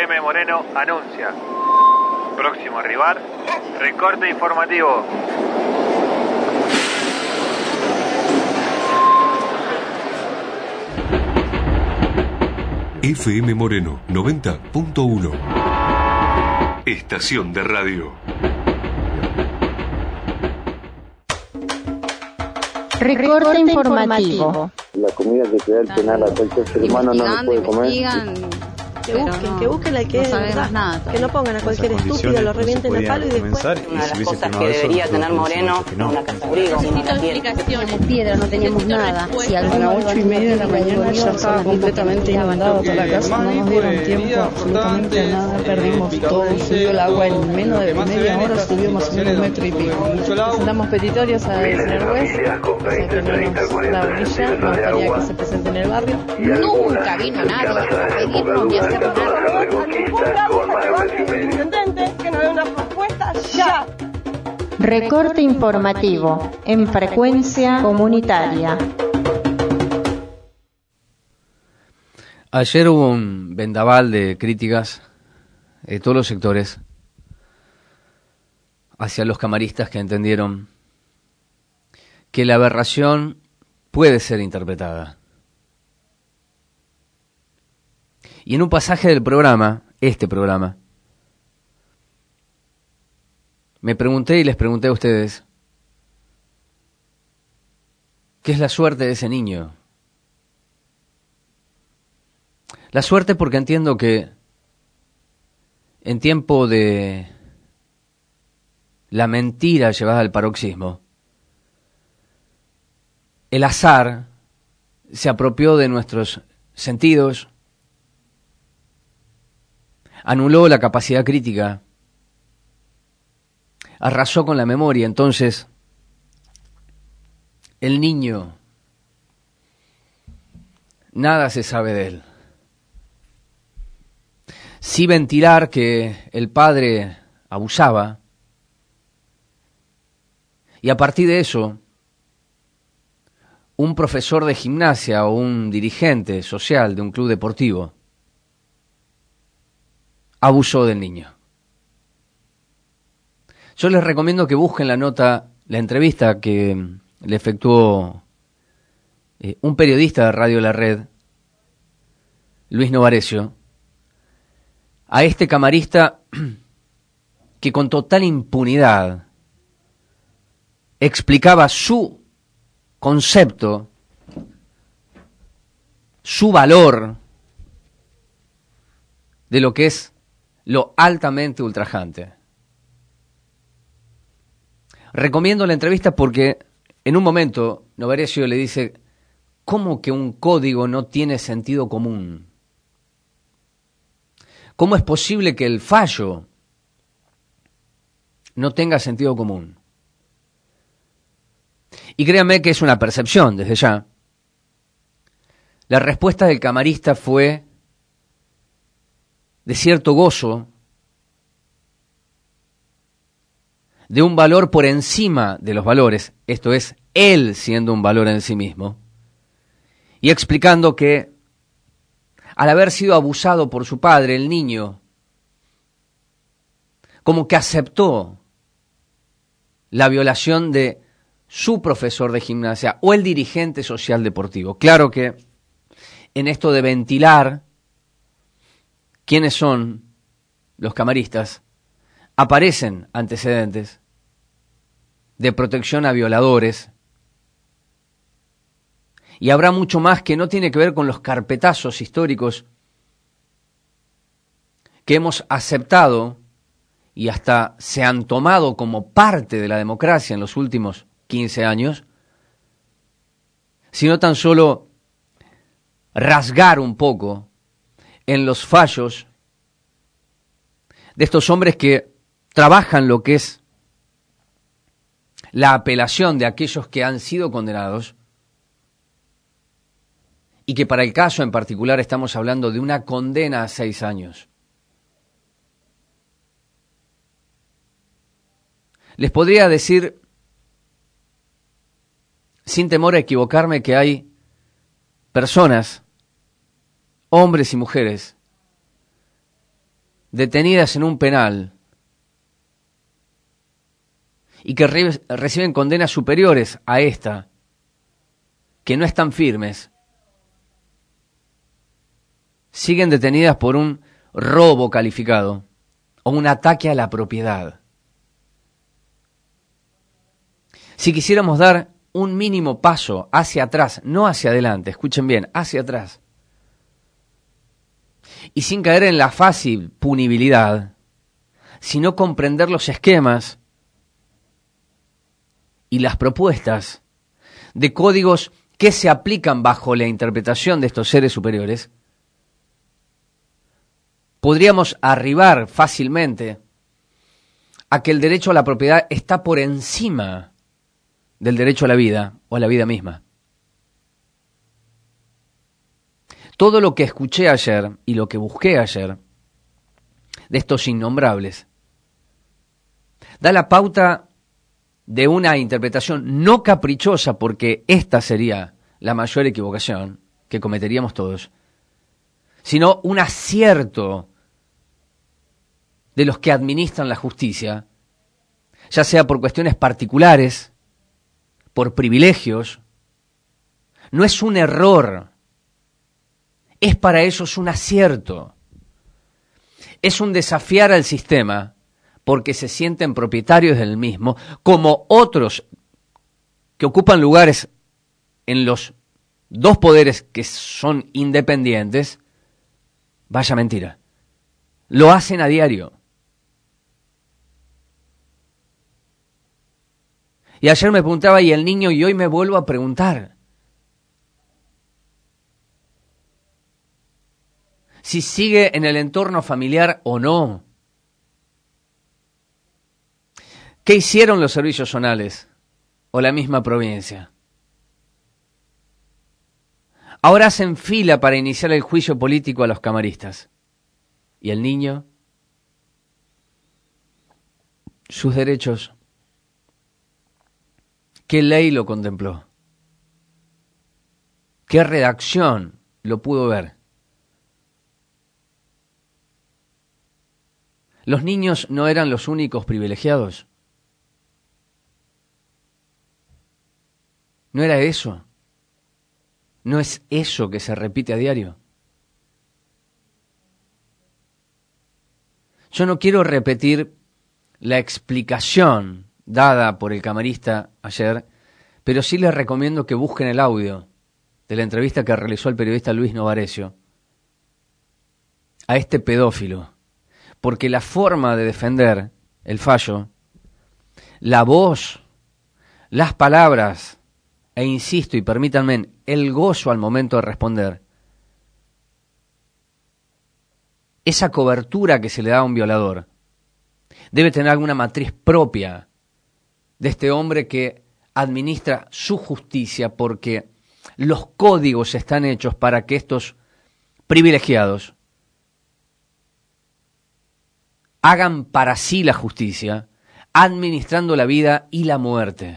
FM Moreno anuncia. Próximo rival, recorte informativo. FM Moreno 90.1. Estación de radio. Recorte informativo. La comida que te da el penal a cualquier ser humano no lo puede comer. Que busquen al que es verdad, nada, que no pongan a cualquier estúpido, lo revienten a palo y después. Una de las cosas que debería tener Moreno, una casa abrigo, una piedra, no teníamos nada. Si a las 8:30 de la mañana ya estaba completamente inundado toda la casa, no nos dieron tiempo absolutamente a nada, perdimos todo, subió el agua en menos de media hora, subió más o menos 1,5 metros. Presentamos petitorios al señor juez, o sea que no nos da brilla, no gustaría que se presente en el barrio. Nunca vino nadie a pedirnos ni a hacer nada. Que nos dé una propuesta ya. Recorte informativo en frecuencia comunitaria. Ayer hubo un vendaval de críticas de todos los sectores hacia los camaristas que entendieron que la aberración puede ser interpretada. Y en un pasaje del programa, este programa, me pregunté y les pregunté a ustedes, ¿qué es la suerte de ese niño? La suerte porque entiendo que en tiempo de la mentira llevada al paroxismo, el azar se apropió de nuestros sentidos, anuló la capacidad crítica, arrasó con la memoria. Entonces, el niño, nada se sabe de él. Sí ventilar que el padre abusaba, y a partir de eso, un profesor de gimnasia o un dirigente social de un club deportivo abusó del niño. Yo les recomiendo que busquen la entrevista que le efectuó un periodista de Radio La Red, Luis Novarecio, a este camarista que con total impunidad explicaba su concepto, su valor de lo que es lo altamente ultrajante. Recomiendo la entrevista porque en un momento Novarecio le dice, ¿cómo que un código no tiene sentido común? ¿Cómo es posible que el fallo no tenga sentido común? Y créanme que es una percepción desde ya. La respuesta del camarista fue de cierto gozo, de un valor por encima de los valores, esto es, él siendo un valor en sí mismo, y explicando que al haber sido abusado por su padre, el niño, como que aceptó la violación de su profesor de gimnasia o el dirigente social deportivo. Claro que en esto de ventilar quiénes son los camaristas, aparecen antecedentes de protección a violadores, y habrá mucho más que no tiene que ver con los carpetazos históricos que hemos aceptado y hasta se han tomado como parte de la democracia en los últimos 15 años, sino tan solo rasgar un poco en los fallos de estos hombres que trabajan lo que es la apelación de aquellos que han sido condenados, y que para el caso en particular estamos hablando de una condena a 6 años. Les podría decir, sin temor a equivocarme, que hay personas, hombres y mujeres, detenidas en un penal y que reciben condenas superiores a esta, que no están firmes, siguen detenidas por un robo calificado o un ataque a la propiedad. Si quisiéramos dar un mínimo paso hacia atrás, no hacia adelante, escuchen bien, hacia atrás, y sin caer en la fácil punibilidad, sino comprender los esquemas y las propuestas de códigos que se aplican bajo la interpretación de estos seres superiores, podríamos arribar fácilmente a que el derecho a la propiedad está por encima del derecho a la vida o a la vida misma. Todo lo que escuché ayer y lo que busqué ayer de estos innombrables da la pauta de una interpretación no caprichosa, porque esta sería la mayor equivocación que cometeríamos todos, sino un acierto de los que administran la justicia, ya sea por cuestiones particulares, por privilegios. No es un error, es para ellos un acierto. Es un desafiar al sistema porque se sienten propietarios del mismo, como otros que ocupan lugares en los dos poderes que son independientes. Vaya mentira. Lo hacen a diario. Y ayer me preguntaba, ¿y el niño? Y hoy me vuelvo a preguntar. Si sigue en el entorno familiar o no. ¿Qué hicieron los servicios zonales o la misma provincia? Ahora hacen fila para iniciar el juicio político a los camaristas. ¿Y el niño? Sus derechos. ¿Qué ley lo contempló? ¿Qué redacción lo pudo ver? ¿Los niños no eran los únicos privilegiados? ¿No era eso? ¿No es eso que se repite a diario? Yo no quiero repetir la explicación dada por el camarista ayer, pero sí les recomiendo que busquen el audio de la entrevista que realizó el periodista Luis Novarecio a este pedófilo, porque la forma de defender el fallo, la voz, las palabras, e insisto, y permítanme, el gozo al momento de responder, esa cobertura que se le da a un violador, debe tener alguna matriz propia de este hombre que administra su justicia, porque los códigos están hechos para que estos privilegiados hagan para sí la justicia, administrando la vida y la muerte.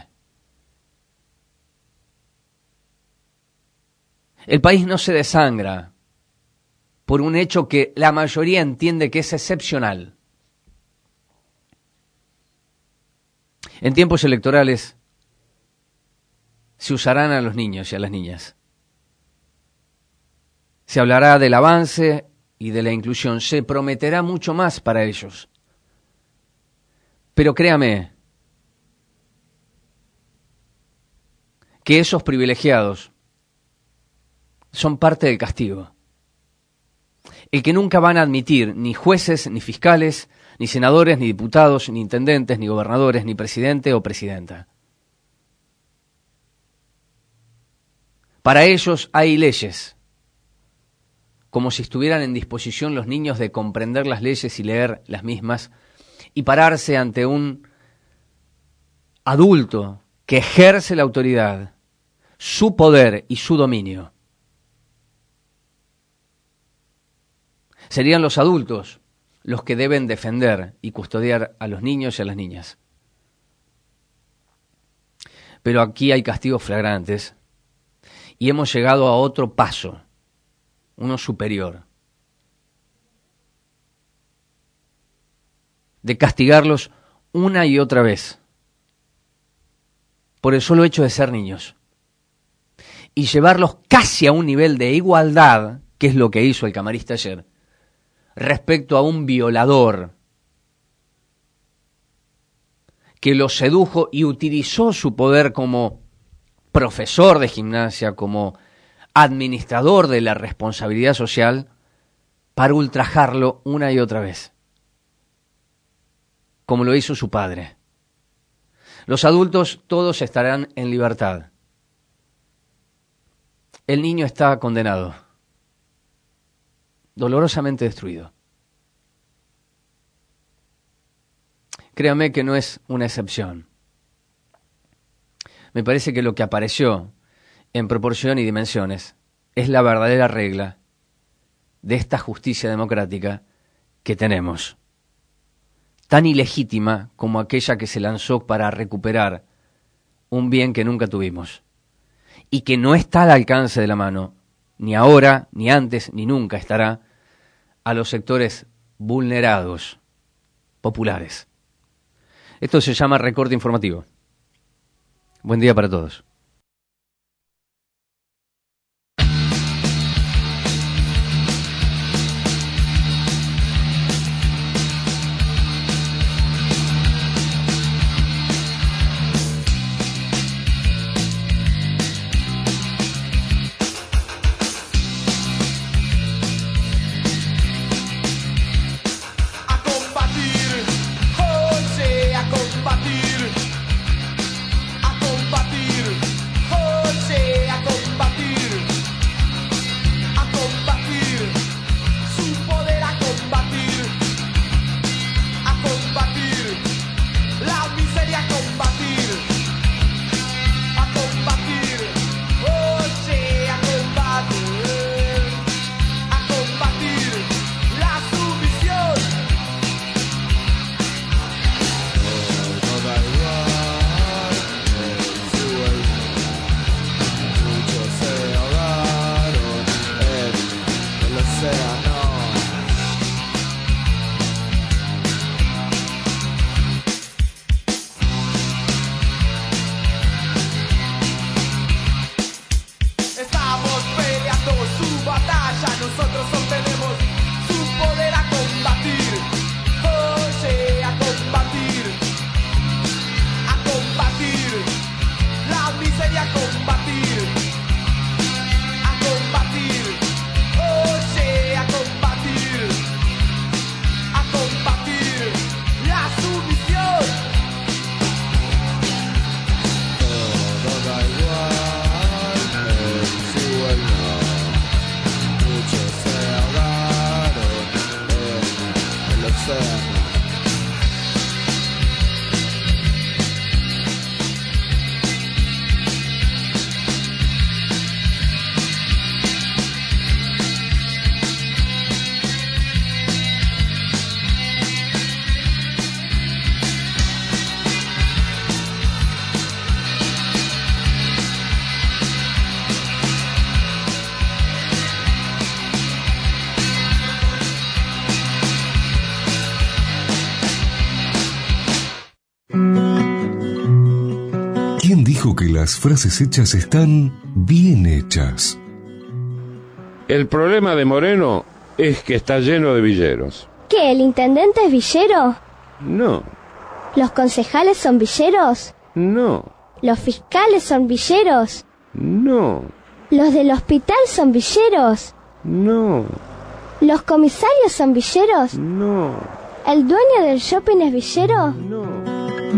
El país no se desangra por un hecho que la mayoría entiende que es excepcional. En tiempos electorales se usarán a los niños y a las niñas. Se hablará del avance y de la inclusión. Se prometerá mucho más para ellos. Pero créame que esos privilegiados son parte del castigo. El que nunca van a admitir ni jueces, ni fiscales, ni senadores, ni diputados, ni intendentes, ni gobernadores, ni presidente o presidenta. Para ellos hay leyes, como si estuvieran en disposición los niños de comprender las leyes y leer las mismas, y pararse ante un adulto que ejerce la autoridad, su poder y su dominio. Serían los adultos los que deben defender y custodiar a los niños y a las niñas. Pero aquí hay castigos flagrantes y hemos llegado a otro paso, uno superior. de castigarlos una y otra vez por el solo hecho de ser niños y llevarlos casi a un nivel de igualdad, que es lo que hizo el camarista ayer, respecto a un violador que los sedujo y utilizó su poder como profesor de gimnasia, como administrador de la responsabilidad social, para ultrajarlo una y otra vez, como lo hizo su padre. Los adultos todos estarán en libertad. El niño está condenado, dolorosamente destruido. Créame que no es una excepción. Me parece que lo que apareció en proporción y dimensiones es la verdadera regla de esta justicia democrática que tenemos, tan ilegítima como aquella que se lanzó para recuperar un bien que nunca tuvimos y que no está al alcance de la mano, ni ahora, ni antes, ni nunca estará, a los sectores vulnerados, populares. Esto se llama recorte informativo. Buen día para todos. ¿Quién dijo que las frases hechas están bien hechas? El problema de Moreno es que está lleno de villeros. ¿Qué, el intendente es villero? No. ¿Los concejales son villeros? No. ¿Los fiscales son villeros? No. ¿Los del hospital son villeros? No. ¿Los comisarios son villeros? No. ¿El dueño del shopping es villero? No.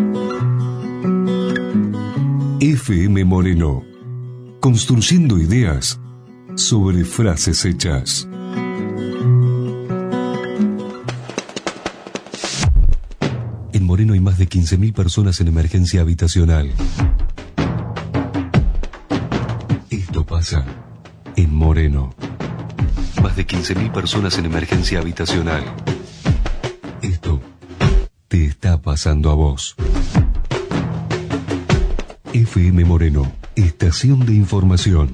FM Moreno, construyendo ideas sobre frases hechas. En Moreno hay más de 15.000 personas en emergencia habitacional. Esto pasa en Moreno. Más de 15.000 personas en emergencia habitacional. Esto te está pasando a vos. FM Moreno, estación de información.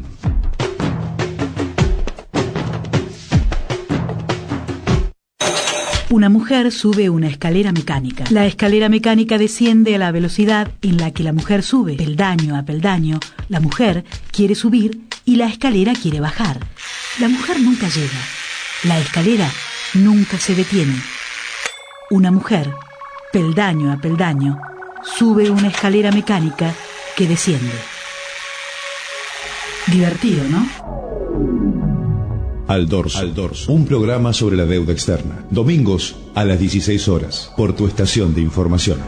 Una mujer sube una escalera mecánica. La escalera mecánica desciende a la velocidad en la que la mujer sube. Peldaño a peldaño, la mujer quiere subir y la escalera quiere bajar. La mujer nunca llega. La escalera nunca se detiene. Una mujer, peldaño a peldaño, sube una escalera mecánica que desciende. Divertido, ¿no? Al Dorso, un programa sobre la deuda externa. Domingos a las 16 horas, por tu estación de información.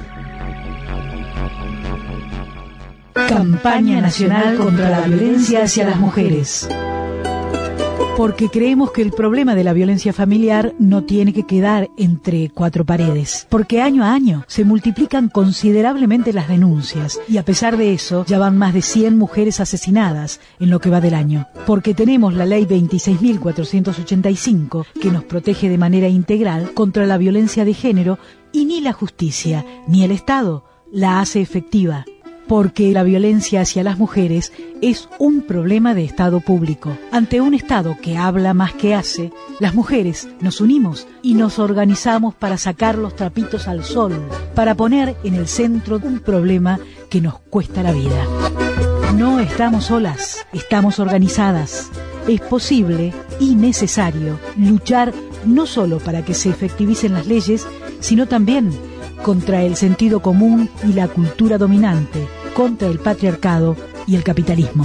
Campaña Nacional contra la Violencia hacia las Mujeres. Porque creemos que el problema de la violencia familiar no tiene que quedar entre cuatro paredes. Porque año a año se multiplican considerablemente las denuncias y a pesar de eso ya van más de 100 mujeres asesinadas en lo que va del año. Porque tenemos la ley 26.485 que nos protege de manera integral contra la violencia de género y ni la justicia ni el Estado la hace efectiva. Porque la violencia hacia las mujeres es un problema de Estado público. Ante un Estado que habla más que hace, las mujeres nos unimos y nos organizamos para sacar los trapitos al sol, para poner en el centro un problema que nos cuesta la vida. No estamos solas, estamos organizadas. Es posible y necesario luchar no solo para que se efectivicen las leyes, sino también contra el sentido común y la cultura dominante, contra el patriarcado y el capitalismo.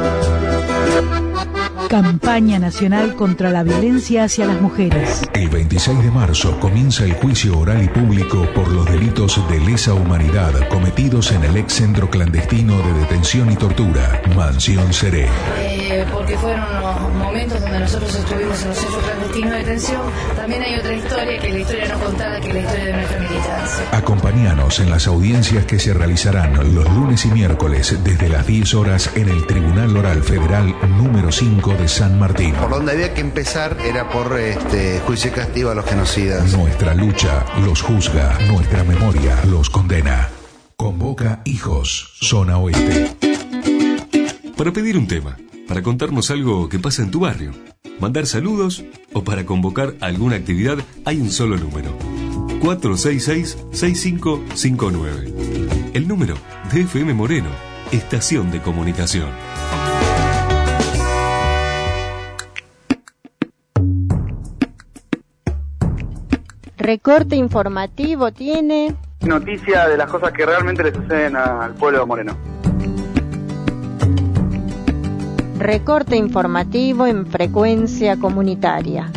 Campaña Nacional contra la Violencia hacia las Mujeres. El 26 de marzo comienza el juicio oral y público por los delitos de lesa humanidad cometidos en el ex centro clandestino de detención y tortura, Mansión Seré. Porque fueron los momentos donde nosotros estuvimos en los centros clandestinos de detención. También hay otra historia, que es la historia no contada, que es la historia de nuestra militancia. Acompáñanos en las audiencias que se realizarán los lunes y miércoles desde las 10 horas en el Tribunal Oral Federal número 5 de San Martín. Por donde había que empezar era por juicio y castigo a los genocidas. Nuestra lucha los juzga, nuestra memoria los condena. Convoca Hijos, Zona Oeste. Para pedir un tema, para contarnos algo que pasa en tu barrio, mandar saludos o para convocar alguna actividad, hay un solo número: 466-6559. El número de FM Moreno, Estación de Comunicación. Recorte informativo tiene... Noticia de las cosas que realmente le suceden al pueblo de Moreno. Recorte informativo en frecuencia comunitaria.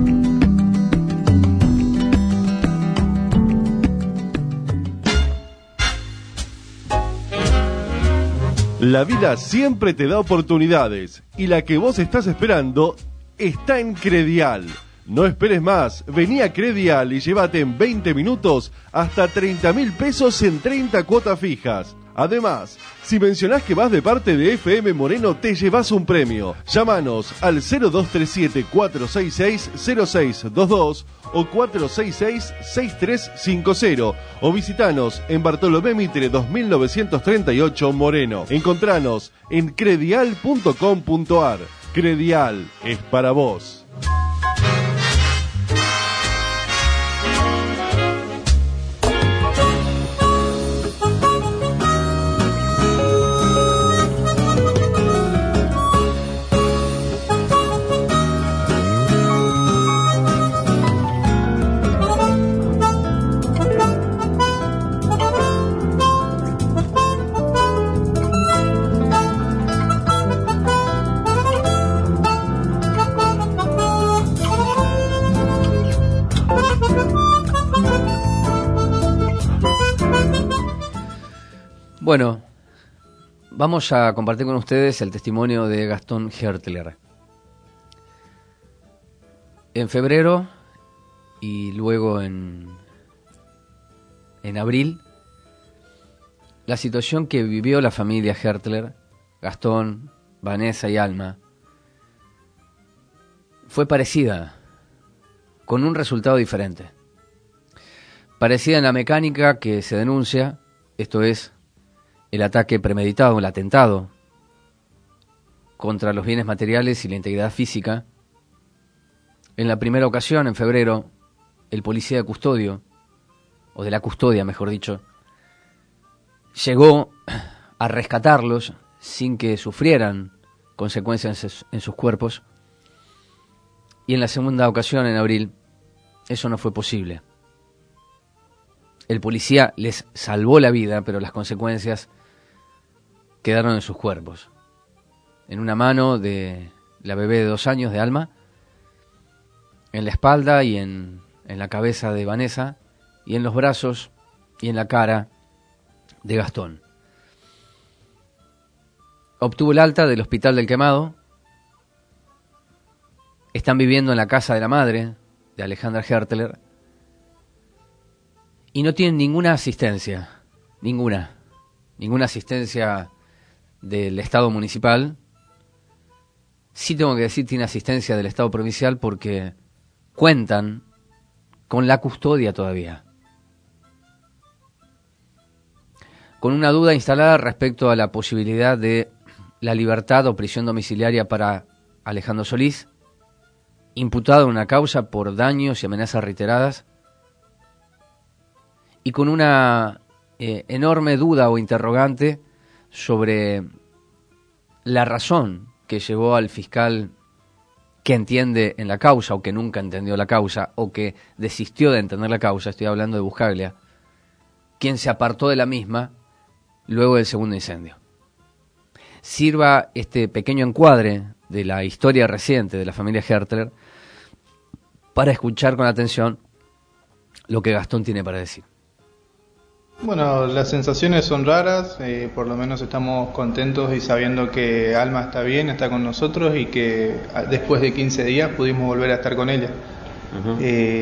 La vida siempre te da oportunidades y la que vos estás esperando está en Credial. No esperes más, vení a Credial y llévate en 20 minutos hasta 30.000 pesos en 30 cuotas fijas. Además, si mencionás que vas de parte de FM Moreno, te llevas un premio. Llámanos al 0237-466-0622 o 466-6350 o visitanos en Bartolomé Mitre 2938 Moreno. Encontranos en credial.com.ar. Credial es para vos. Bueno, vamos a compartir con ustedes el testimonio de Gastón Hertler. En febrero y luego en abril, la situación que vivió la familia Hertler, Gastón, Vanessa y Alma, fue parecida, con un resultado diferente. Parecida en la mecánica que se denuncia, esto es, el ataque premeditado, el atentado contra los bienes materiales y la integridad física. En la primera ocasión, en febrero, el policía de custodio, o de la custodia, mejor dicho, llegó a rescatarlos sin que sufrieran consecuencias en sus cuerpos. Y en la segunda ocasión, en abril, eso no fue posible. El policía les salvó la vida, pero las consecuencias quedaron en sus cuerpos. En una mano de la bebé de 2 años de Alma, en la espalda y en la cabeza de Vanessa, y en los brazos y en la cara de Gastón. Obtuvo el alta del Hospital del Quemado. Están viviendo en la casa de la madre de Alejandra Hertler y no tienen ninguna asistencia, ninguna asistencia del Estado municipal. Sí tengo que decir, tiene asistencia del Estado provincial porque cuentan con la custodia todavía. Con una duda instalada respecto a la posibilidad de la libertad o prisión domiciliaria para Alejandro Solís, imputado en una causa por daños y amenazas reiteradas, y con una enorme duda o interrogante sobre la razón que llevó al fiscal que entiende en la causa o que nunca entendió la causa o que desistió de entender la causa, estoy hablando de Buscaglia, quien se apartó de la misma luego del segundo incendio. Sirva este pequeño encuadre de la historia reciente de la familia Hertler para escuchar con atención lo que Gastón tiene para decir. Bueno, las sensaciones son raras, por lo menos estamos contentos y sabiendo que Alma está bien, está con nosotros y que después de 15 días pudimos volver a estar con ella. Uh-huh.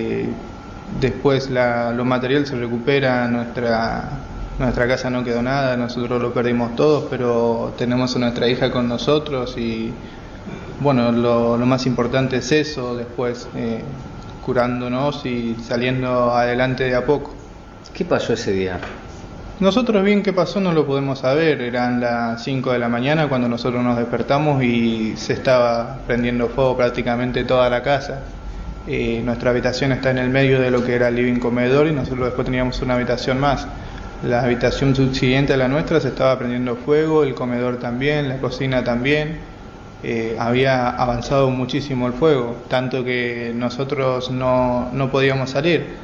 Después lo material se recupera, nuestra casa no quedó nada, nosotros lo perdimos todo, pero tenemos a nuestra hija con nosotros y bueno, lo más importante es eso, después curándonos y saliendo adelante de a poco. ¿Qué pasó ese día? Nosotros bien qué pasó no lo podemos saber, eran las 5 de la mañana cuando nosotros nos despertamos y se estaba prendiendo fuego prácticamente toda la casa. Nuestra habitación está en el medio de lo que era el living comedor y nosotros después teníamos una habitación más. La habitación subsiguiente a la nuestra se estaba prendiendo fuego, el comedor también, la cocina también. Había avanzado muchísimo el fuego, tanto que nosotros no podíamos salir.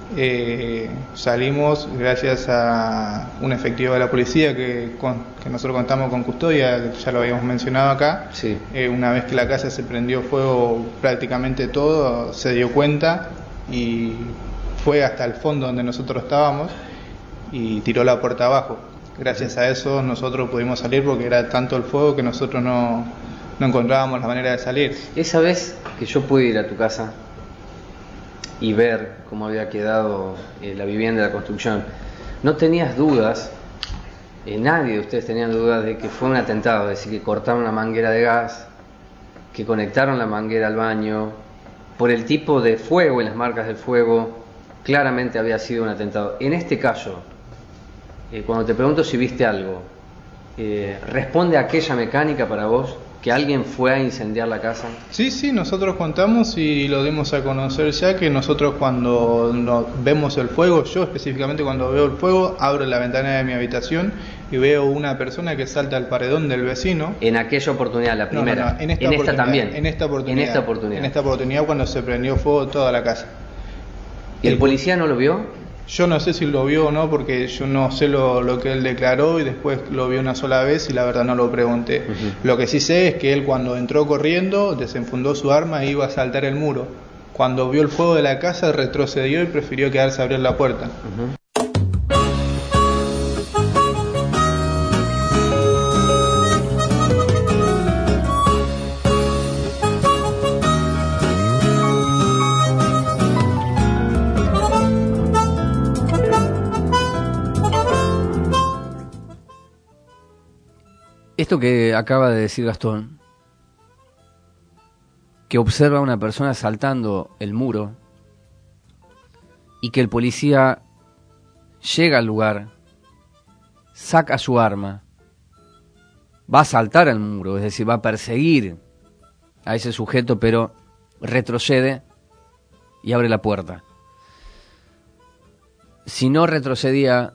Salimos gracias a un efectivo de la policía que nosotros contamos con custodia, ya lo habíamos mencionado acá. Sí. Una vez que la casa se prendió fuego prácticamente todo, se dio cuenta y fue hasta el fondo donde nosotros estábamos y tiró la puerta abajo. Gracias a eso nosotros pudimos salir porque era tanto el fuego que nosotros no encontrábamos la manera de salir. Esa vez que yo pude ir a tu casa y ver cómo había quedado la vivienda, la construcción, ¿no tenías dudas? Nadie de ustedes tenía dudas de que fue un atentado, es decir, que cortaron la manguera de gas, que conectaron la manguera al baño, por el tipo de fuego y las marcas del fuego, claramente había sido un atentado. En este caso, cuando te pregunto si viste algo, ¿responde a aquella mecánica para vos? ¿Que alguien fue a incendiar la casa? Sí, nosotros contamos y lo dimos a conocer ya, que nosotros cuando vemos el fuego, yo específicamente cuando veo el fuego, abro la ventana de mi habitación y veo una persona que salta al paredón del vecino. En aquella oportunidad, la primera. No, en esta también. En esta oportunidad cuando se prendió fuego toda la casa. ¿Y el policía no lo vio? Yo no sé si lo vio o no, porque yo no sé lo que él declaró y después lo vio una sola vez y la verdad no lo pregunté. Uh-huh. Lo que sí sé es que él cuando entró corriendo desenfundó su arma e iba a saltar el muro. Cuando vio el fuego de la casa retrocedió y prefirió quedarse a abrir la puerta. Uh-huh. Esto que acaba de decir Gastón, que observa a una persona saltando el muro y que el policía llega al lugar, saca su arma, va a saltar al muro, es decir, va a perseguir a ese sujeto, pero retrocede y abre la puerta. si no retrocedía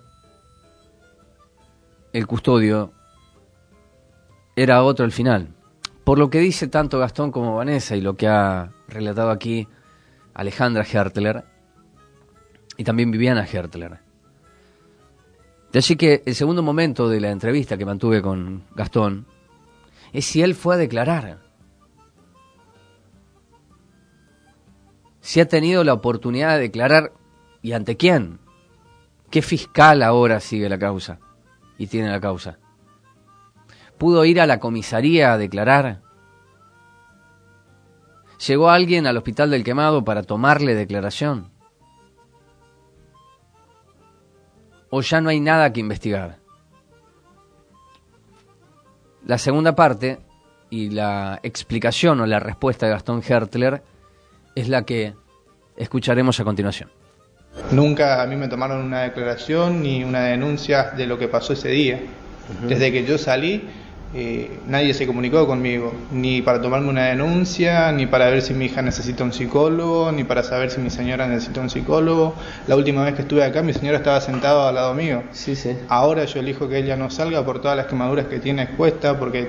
el custodio, era otro el final. Por lo que dice tanto Gastón como Vanessa y lo que ha relatado aquí Alejandra Hertler y también Viviana Hertler. De allí que el segundo momento de la entrevista que mantuve con Gastón es si él fue a declarar. Si ha tenido la oportunidad de declarar y ante quién. ¿Qué fiscal ahora sigue la causa y tiene la causa? ¿Pudo ir a la comisaría a declarar? ¿Llegó alguien al Hospital del Quemado para tomarle declaración? ¿O ya no hay nada que investigar? La segunda parte y la explicación o la respuesta de Gastón Hertler es la que escucharemos a continuación. Nunca a mí me tomaron una declaración ni una denuncia de lo que pasó ese día. Desde que yo salí, nadie se comunicó conmigo, ni para tomarme una denuncia, ni para ver si mi hija necesita un psicólogo, ni para saber si mi señora necesita un psicólogo. La última vez que estuve acá, mi señora estaba sentada al lado mío. Sí, sí. Ahora yo elijo que ella no salga por todas las quemaduras que tiene expuesta, porque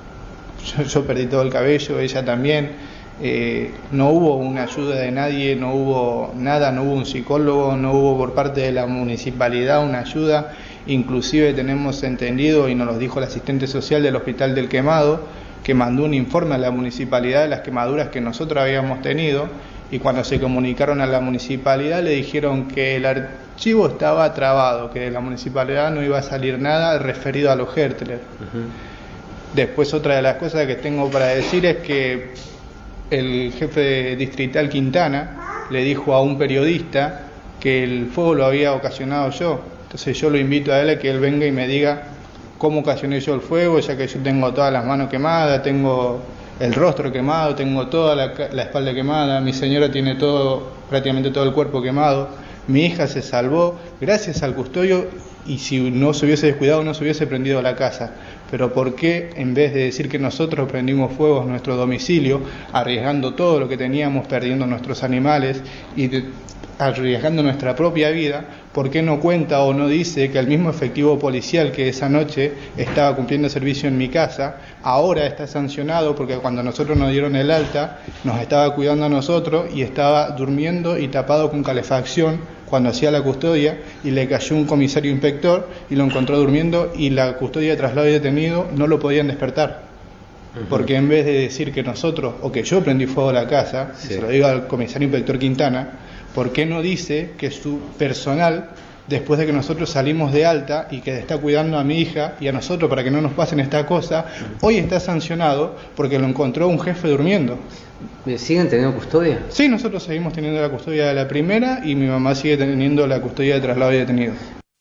yo perdí todo el cabello, ella también. No hubo una ayuda de nadie, no hubo nada, no hubo un psicólogo, no hubo por parte de la municipalidad una ayuda. Inclusive tenemos entendido, y nos lo dijo el asistente social del Hospital del Quemado, que mandó un informe a la municipalidad de las quemaduras que nosotros habíamos tenido, y cuando se comunicaron a la municipalidad le dijeron que el archivo estaba trabado, que de la municipalidad no iba a salir nada referido a los Hertler. Después otra de las cosas que tengo para decir es que el jefe distrital Quintana le dijo a un periodista que el fuego lo había ocasionado yo. Entonces yo lo invito a él a que él venga y me diga cómo ocasioné yo el fuego, ya que yo tengo todas las manos quemadas, tengo el rostro quemado, tengo toda la espalda quemada, mi señora tiene prácticamente todo el cuerpo quemado, mi hija se salvó gracias al custodio, y si no se hubiese descuidado no se hubiese prendido la casa. Pero ¿por qué en vez de decir que nosotros prendimos fuego en nuestro domicilio, arriesgando todo lo que teníamos, perdiendo nuestros animales y arriesgando nuestra propia vida, por qué no cuenta o no dice que el mismo efectivo policial que esa noche estaba cumpliendo servicio en mi casa, ahora está sancionado porque cuando nosotros nos dieron el alta, nos estaba cuidando a nosotros y estaba durmiendo y tapado con calefacción cuando hacía la custodia, y le cayó un comisario inspector y lo encontró durmiendo, y la custodia de traslado y detenido no lo podían despertar? Porque en vez de decir que nosotros, o que yo prendí fuego a la casa, se lo digo al comisario inspector Quintana, ¿por qué no dice que su personal, después de que nosotros salimos de alta y que está cuidando a mi hija y a nosotros para que no nos pasen esta cosa, hoy está sancionado porque lo encontró un jefe durmiendo? ¿Siguen teniendo custodia? Sí, nosotros seguimos teniendo la custodia de la primera, y mi mamá sigue teniendo la custodia de traslado y detenidos.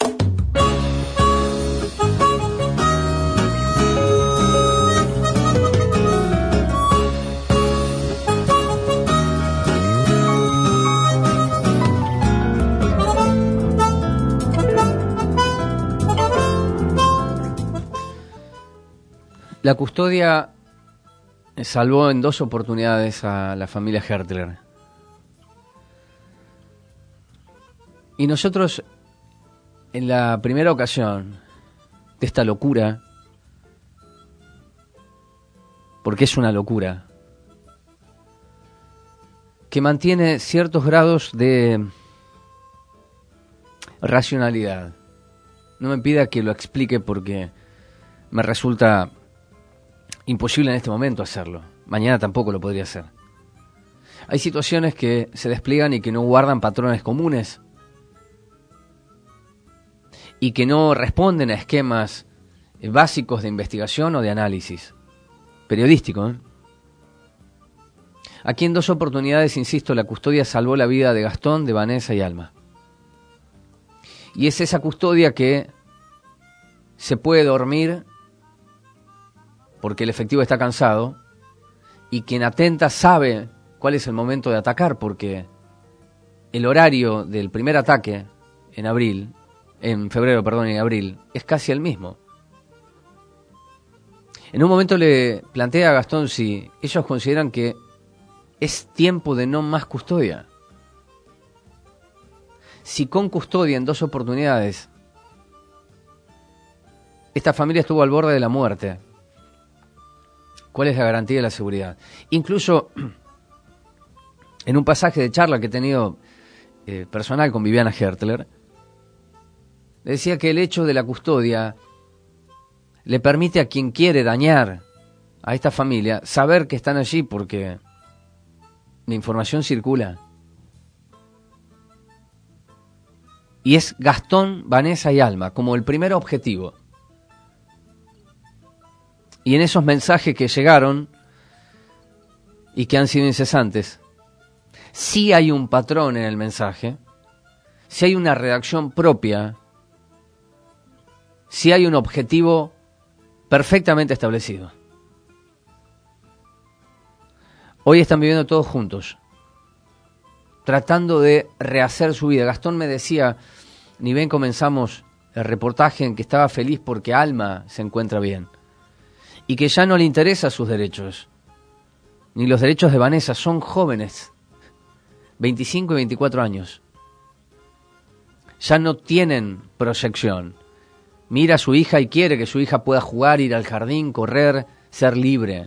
La custodia salvó en 2 oportunidades a la familia Hertler. Y nosotros, en la primera ocasión de esta locura, porque es una locura, que mantiene ciertos grados de racionalidad. No me pida que lo explique porque me resulta imposible en este momento hacerlo. Mañana tampoco lo podría hacer. Hay situaciones que se despliegan y que no guardan patrones comunes y que no responden a esquemas básicos de investigación o de análisis periodístico, ¿eh? Aquí en 2 oportunidades, insisto, la custodia salvó la vida de Gastón, de Vanessa y Alma. Y es esa custodia que se puede dormir porque el efectivo está cansado, y quien atenta sabe cuál es el momento de atacar, porque el horario del primer ataque en febrero, y abril, es casi el mismo. En un momento le planteé a Gastón si ellos consideran que es tiempo de no más custodia. si con custodia en 2 oportunidades esta familia estuvo al borde de la muerte, ¿cuál es la garantía de la seguridad? Incluso en un pasaje de charla que he tenido personal con Viviana Hertler, decía que el hecho de la custodia le permite a quien quiere dañar a esta familia saber que están allí porque la información circula. Y es Gastón, Vanessa y Alma como el primer objetivo. Y en esos mensajes que llegaron y que han sido incesantes, sí hay un patrón en el mensaje, sí hay una redacción propia, sí hay un objetivo perfectamente establecido. Hoy están viviendo todos juntos, tratando de rehacer su vida. Gastón me decía, ni bien comenzamos el reportaje, en que estaba feliz porque Alma se encuentra bien y que ya no le interesan sus derechos, ni los derechos de Vanessa. Son jóvenes, 25 y 24 años. Ya no tienen proyección. Mira a su hija y quiere que su hija pueda jugar, ir al jardín, correr, ser libre.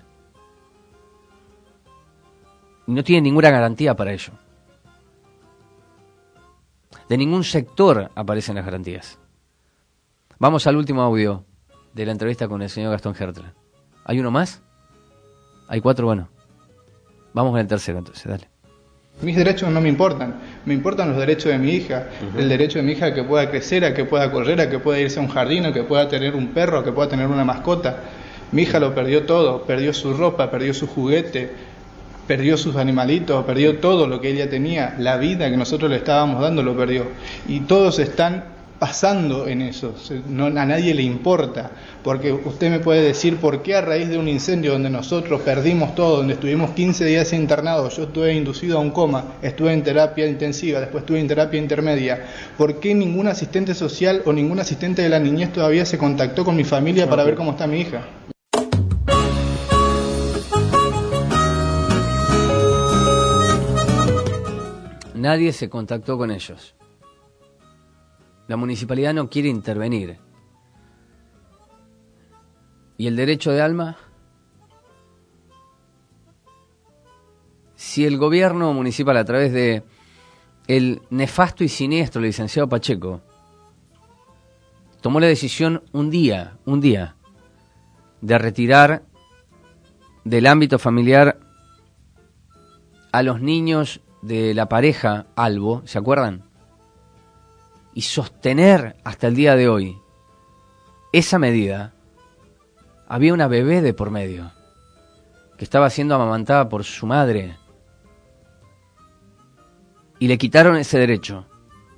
Y no tiene ninguna garantía para ello. De ningún sector aparecen las garantías. Vamos al último audio de la entrevista con el señor Gastón Hertler. ¿Hay uno más? ¿Hay 4? Bueno. Vamos con el tercero entonces, dale. Mis derechos no me importan los derechos de mi hija, el derecho de mi hija a que pueda crecer, a que pueda correr, a que pueda irse a un jardín, a que pueda tener un perro, a que pueda tener una mascota. Mi hija lo perdió todo, perdió su ropa, perdió su juguete, perdió sus animalitos, perdió todo lo que ella tenía, la vida que nosotros le estábamos dando lo perdió. Y todos están pasando en eso, a nadie le importa, porque usted me puede decir por qué a raíz de un incendio donde nosotros perdimos todo, donde estuvimos 15 días internados, yo estuve inducido a un coma, estuve en terapia intensiva, después estuve en terapia intermedia, ¿por qué ningún asistente social o ningún asistente de la niñez todavía se contactó con mi familia para ver cómo está mi hija? Nadie se contactó con ellos. La municipalidad no quiere intervenir. ¿Y el derecho de Alma? Si el gobierno municipal, a través de el nefasto y siniestro licenciado Pacheco, tomó la decisión un día, de retirar del ámbito familiar a los niños de la pareja Albo, ¿se acuerdan? Y sostener hasta el día de hoy esa medida, había una bebé de por medio que estaba siendo amamantada por su madre y le quitaron ese derecho.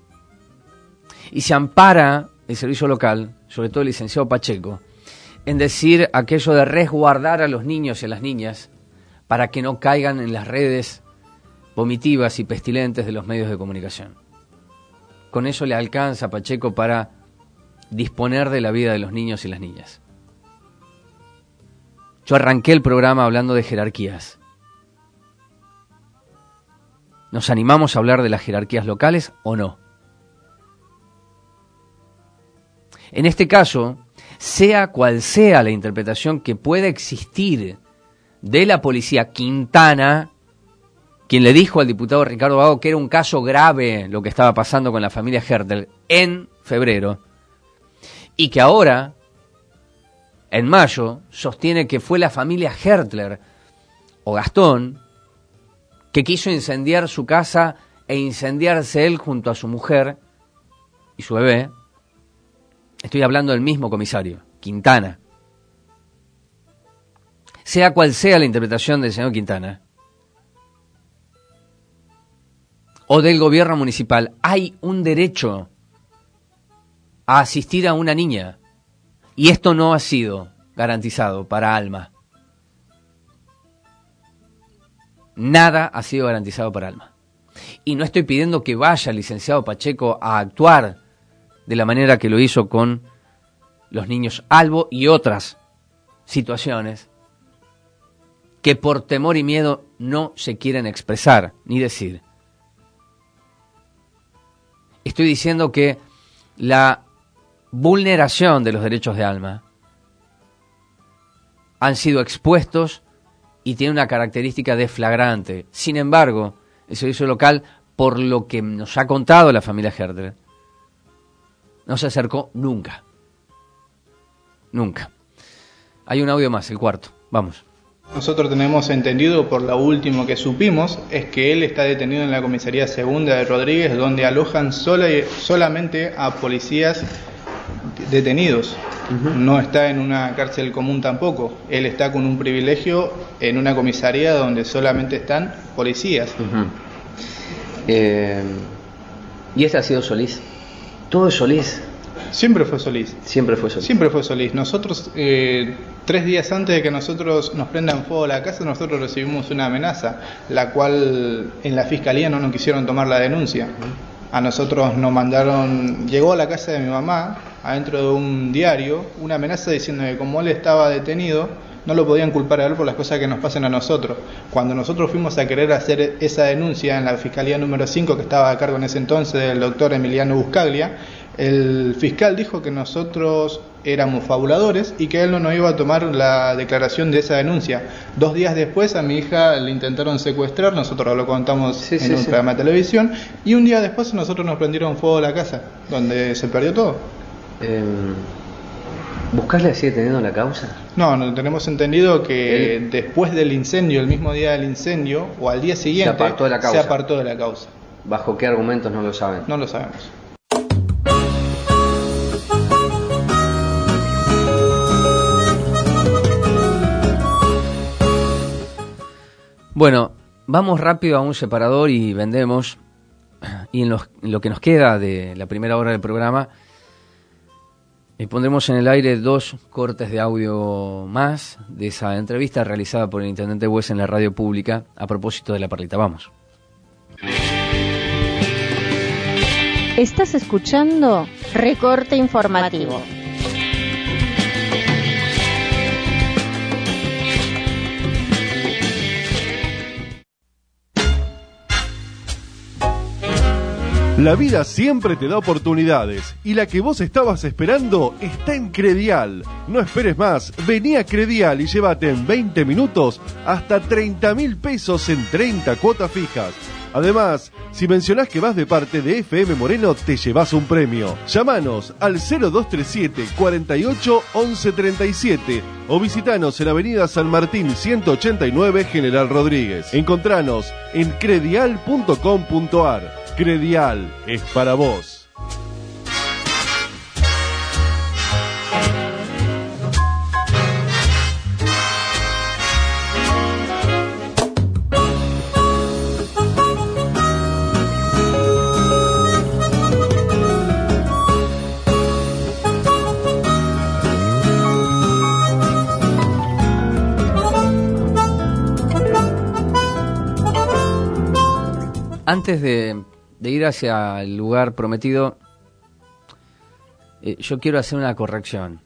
Y se ampara el servicio local, sobre todo el licenciado Pacheco, en decir aquello de resguardar a los niños y a las niñas para que no caigan en las redes vomitivas y pestilentes de los medios de comunicación. Con eso le alcanza a Pacheco para disponer de la vida de los niños y las niñas. Yo arranqué el programa hablando de jerarquías. ¿Nos animamos a hablar de las jerarquías locales o no? En este caso, sea cual sea la interpretación que pueda existir de la policía Quintana, quien le dijo al diputado Ricardo Vago que era un caso grave lo que estaba pasando con la familia Hertler en febrero, y que ahora, en mayo, sostiene que fue la familia Hertler o Gastón que quiso incendiar su casa e incendiarse él junto a su mujer y su bebé. Estoy hablando del mismo comisario, Quintana. Sea cual sea la interpretación del señor Quintana o del gobierno municipal, hay un derecho a asistir a una niña, y esto no ha sido garantizado para Alma. Nada ha sido garantizado para Alma. Y no estoy pidiendo que vaya el licenciado Pacheco a actuar de la manera que lo hizo con los niños Albo y otras situaciones que por temor y miedo no se quieren expresar ni decir. Estoy diciendo que la vulneración de los derechos de Alma han sido expuestos y tiene una característica de flagrante. Sin embargo, el servicio local, por lo que nos ha contado la familia Herter, no se acercó nunca. Nunca. Hay un audio más, el cuarto. Vamos. Nosotros tenemos entendido, por lo último que supimos, es que él está detenido en la comisaría segunda de Rodríguez, donde alojan solamente a policías detenidos. No está en una cárcel común tampoco. Él está con un privilegio en una comisaría donde solamente están policías. ¿Y este ha sido Solís? ¿Todo es Solís? Siempre fue Solís. Siempre fue Solís. Siempre fue Solís. Nosotros, 3 días antes de que nosotros nos prendan fuego la casa, nosotros recibimos una amenaza, la cual en la fiscalía no nos quisieron tomar la denuncia. A nosotros nos mandaron, llegó a la casa de mi mamá, adentro de un diario, una amenaza diciendo que como él estaba detenido, no lo podían culpar a él por las cosas que nos pasan a nosotros. Cuando nosotros fuimos a querer hacer esa denuncia en la Fiscalía número 5, que estaba a cargo en ese entonces del doctor Emiliano Buscaglia, el fiscal dijo que nosotros éramos fabuladores y que él no nos iba a tomar la declaración de esa denuncia. 2 días después a mi hija le intentaron secuestrar, nosotros lo contamos en un programa de televisión, y un día después nosotros nos prendieron fuego a la casa, donde se perdió todo. ¿Buscaglia sigue teniendo la causa? No, tenemos entendido que después del incendio, el mismo día del incendio, o al día siguiente, se apartó de la causa. ¿Bajo qué argumentos no lo saben? No lo sabemos. Bueno, vamos rápido a un separador y vendemos. Y en lo que nos queda de la primera hora del programa, pondremos en el aire 2 cortes de audio más de esa entrevista realizada por el intendente Bues en la radio pública a propósito de la perlita. Vamos. Estás escuchando Recorte Informativo. La vida siempre te da oportunidades y la que vos estabas esperando está en Credial. No esperes más, vení a Credial y llévate en 20 minutos hasta 30.000 pesos en 30 cuotas fijas. Además, si mencionás que vas de parte de FM Moreno, te llevas un premio. Llámanos al 0237 48 11 37 o visitanos en Avenida San Martín 189 General Rodríguez. Encontranos en credial.com.ar. Credial es para vos. Antes de ir hacia el lugar prometido, yo quiero hacer una corrección.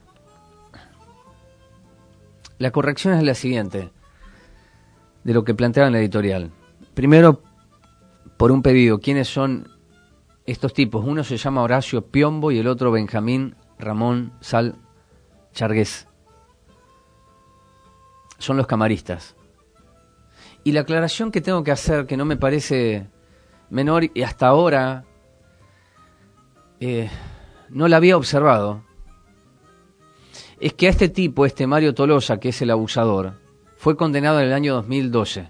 La corrección es la siguiente, de lo que planteaba en la editorial. Primero, por un pedido, ¿quiénes son estos tipos? Uno se llama Horacio Piombo y el otro Benjamín Ramón Sal Chargués. Son los camaristas. Y la aclaración que tengo que hacer, que no me parece menor y hasta ahora no la había observado, es que a este tipo, Mario Tolosa, que es el abusador, fue condenado en el año 2012.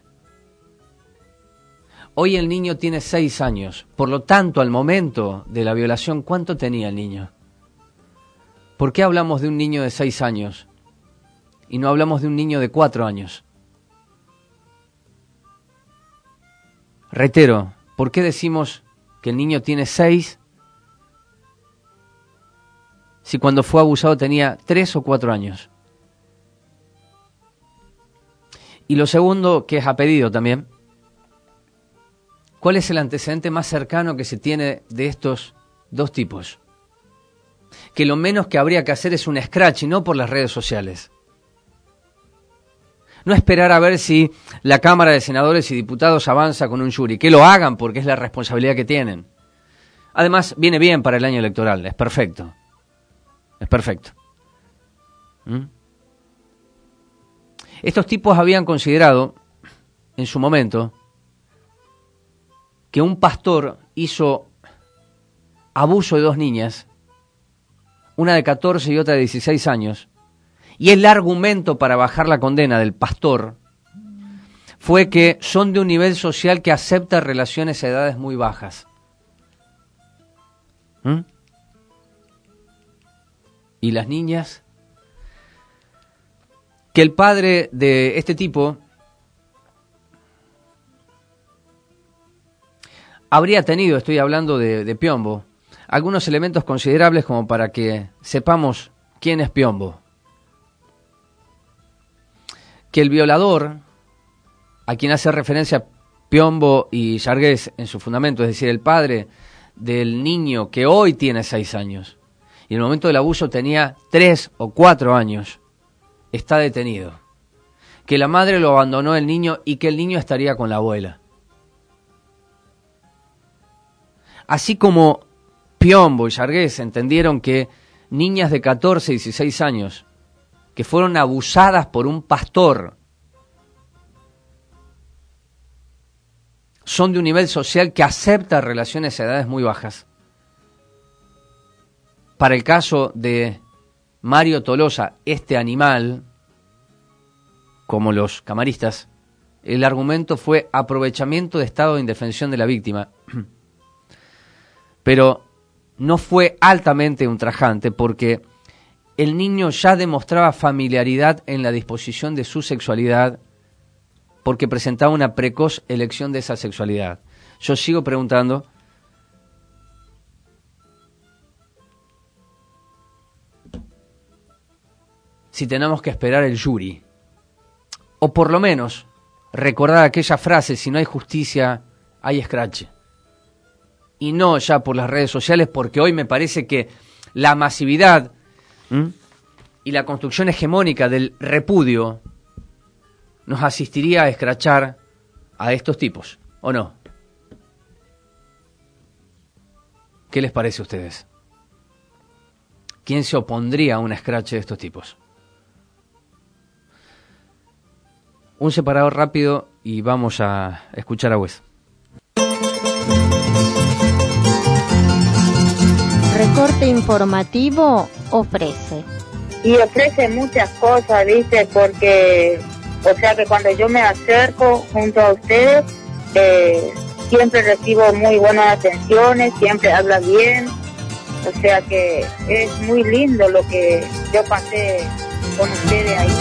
Hoy el niño tiene 6 años, por lo tanto, al momento de la violación, ¿cuánto tenía el niño? ¿Por qué hablamos de un niño de 6 años y no hablamos de un niño de 4 años? Reitero, ¿por qué decimos que el niño tiene 6 si cuando fue abusado tenía 3 o 4 años? Y lo segundo, que es a pedido también, ¿cuál es el antecedente más cercano que se tiene de estos 2 tipos? Que lo menos que habría que hacer es un scratch y no por las redes sociales. No esperar a ver si la Cámara de Senadores y Diputados avanza con un jury. Que lo hagan porque es la responsabilidad que tienen. Además, viene bien para el año electoral, es perfecto. Es perfecto. Estos tipos habían considerado, en su momento, que un pastor hizo abuso de 2 niñas, una de 14 y otra de 16 años, y el argumento para bajar la condena del pastor fue que son de un nivel social que acepta relaciones a edades muy bajas. Y las niñas, que el padre de este tipo habría tenido, estoy hablando de Piombo, algunos elementos considerables como para que sepamos quién es Piombo. Que el violador, a quien hace referencia Piombo y Yargués en su fundamento, es decir, el padre del niño que hoy tiene 6 años, y en el momento del abuso tenía 3 o 4 años, está detenido. Que la madre lo abandonó el niño y que el niño estaría con la abuela. Así como Piombo y Yargués entendieron que niñas de 14 y 16 años que fueron abusadas por un pastor son de un nivel social que acepta relaciones a edades muy bajas. Para el caso de Mario Tolosa, este animal, como los camaristas, el argumento fue aprovechamiento de estado de indefensión de la víctima. Pero no fue altamente ultrajante porque el niño ya demostraba familiaridad en la disposición de su sexualidad porque presentaba una precoz elección de esa sexualidad. Yo sigo preguntando, si tenemos que esperar el jury, o por lo menos recordar aquella frase, si no hay justicia, hay escrache. Y no ya por las redes sociales, porque hoy me parece que la masividad y la construcción hegemónica del repudio nos asistiría a escrachar a estos tipos, ¿o no? ¿Qué les parece a ustedes? ¿Quién se opondría a un escrache de estos tipos? Un separador rápido y vamos a escuchar a Wes. Recorte informativo ofrece. Y ofrece muchas cosas, ¿viste? Porque, o sea que cuando yo me acerco junto a ustedes, siempre recibo muy buenas atenciones, siempre habla bien. O sea que es muy lindo lo que yo pasé con ustedes ahí.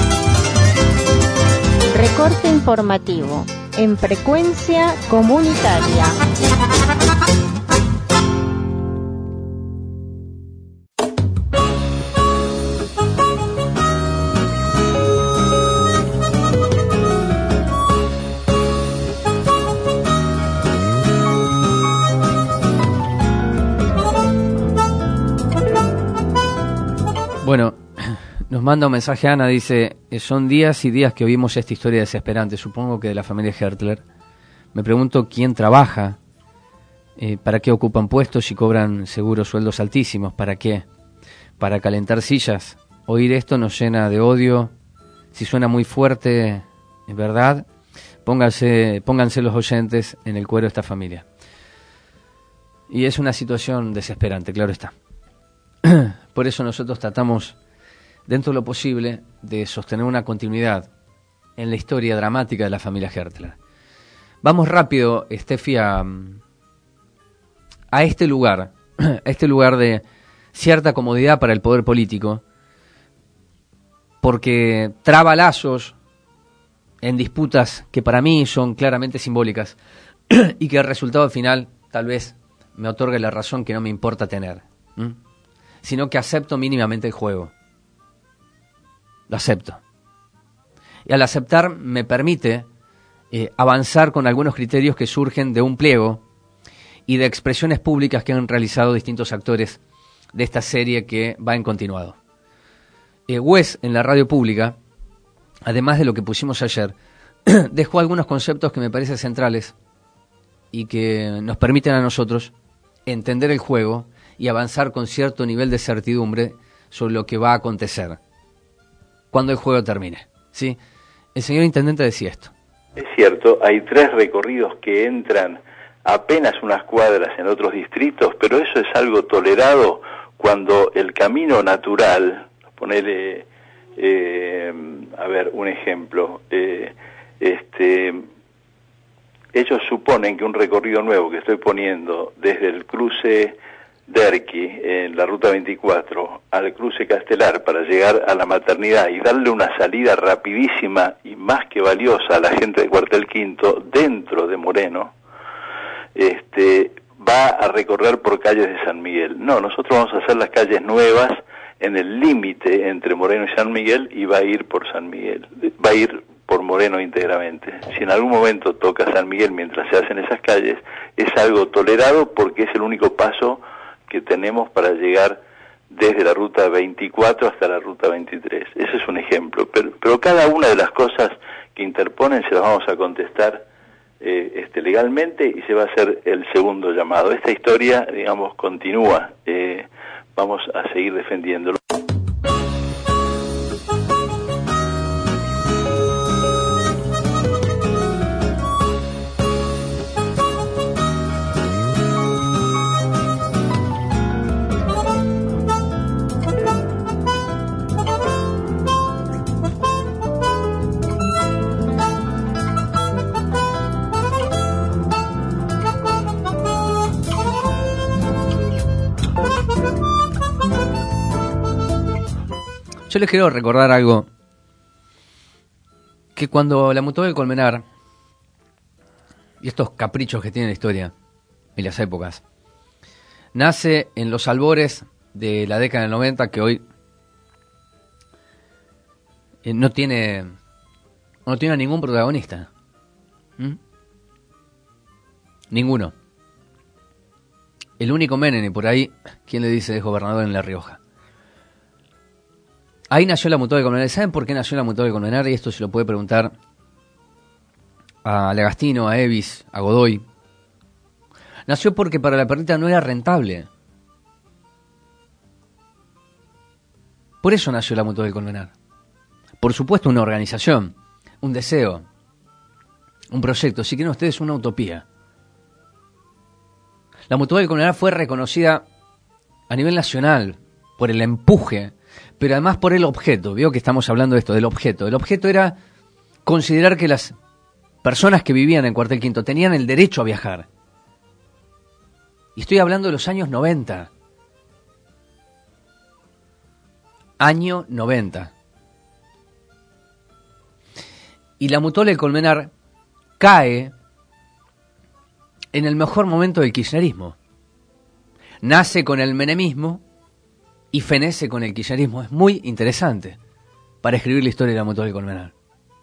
Recorte informativo en frecuencia comunitaria. Bueno, nos manda un mensaje Ana, dice, son días y días que oímos esta historia desesperante, supongo que de la familia Hertler. Me pregunto quién trabaja, para qué ocupan puestos y cobran seguros sueldos altísimos, ¿para qué? Para calentar sillas. Oír esto nos llena de odio, si suena muy fuerte, es verdad, pónganse los oyentes en el cuero de esta familia. Y es una situación desesperante, claro está. Por eso nosotros tratamos, dentro de lo posible, de sostener una continuidad en la historia dramática de la familia Hertler. Vamos rápido, Steffi, a este lugar de cierta comodidad para el poder político, porque traba lazos en disputas que para mí son claramente simbólicas y que el resultado final tal vez me otorgue la razón que no me importa tener. Sino que acepto mínimamente el juego. Lo acepto. Y al aceptar me permite avanzar con algunos criterios que surgen de un pliego y de expresiones públicas que han realizado distintos actores de esta serie que va en continuado. Wes, en la radio pública, además de lo que pusimos ayer, dejó algunos conceptos que me parecen centrales y que nos permiten a nosotros entender el juego y avanzar con cierto nivel de certidumbre sobre lo que va a acontecer cuando el juego termine, ¿sí? El señor intendente decía esto. Es cierto, hay 3 recorridos que entran apenas unas cuadras en otros distritos, pero eso es algo tolerado cuando el camino natural, ponele, a ver, un ejemplo, ellos suponen que un recorrido nuevo que estoy poniendo desde el cruce Derqui en la ruta 24 al cruce Castelar para llegar a la maternidad y darle una salida rapidísima y más que valiosa a la gente de Cuartel Quinto dentro de Moreno, va a recorrer por calles de San Miguel. No, nosotros vamos a hacer las calles nuevas en el límite entre Moreno y San Miguel y va a ir por San Miguel, va a ir por Moreno íntegramente. Si en algún momento toca San Miguel mientras se hacen esas calles, es algo tolerado porque es el único paso que tenemos para llegar desde la ruta 24 hasta la ruta 23. Ese es un ejemplo, pero cada una de las cosas que interponen se las vamos a contestar legalmente y se va a hacer el segundo llamado. Esta historia, digamos, continúa. Vamos a seguir defendiéndolo. Yo les quiero recordar algo, que cuando la Mutual del Colmenar, y estos caprichos que tiene la historia y las épocas, nace en los albores de la década del 90, que hoy no tiene a ningún protagonista. Ninguno. El único Menem, y por ahí, ¿quién le dice es gobernador en La Rioja? Ahí nació la Mutual del Colmenar. ¿Saben por qué nació la Mutual del Colmenar? Y esto se lo puede preguntar a Lagastino, a Evis, a Godoy. Nació porque para la perrita no era rentable. Por eso nació la Mutual del Colmenar. Por supuesto, una organización, un deseo, un proyecto, si quieren ustedes, una utopía. La Mutual del Colmenar fue reconocida a nivel nacional por el empuje, pero además por el objeto. Veo que estamos hablando de esto, del objeto. El objeto era considerar que las personas que vivían en Cuartel Quinto tenían el derecho a viajar. Y estoy hablando de los años 90. Año 90. Y la Mutual del Colmenar cae en el mejor momento del kirchnerismo. Nace con el menemismo y fenece con el kirchnerismo. Es muy interesante para escribir la historia de la Mutual del Colmenar.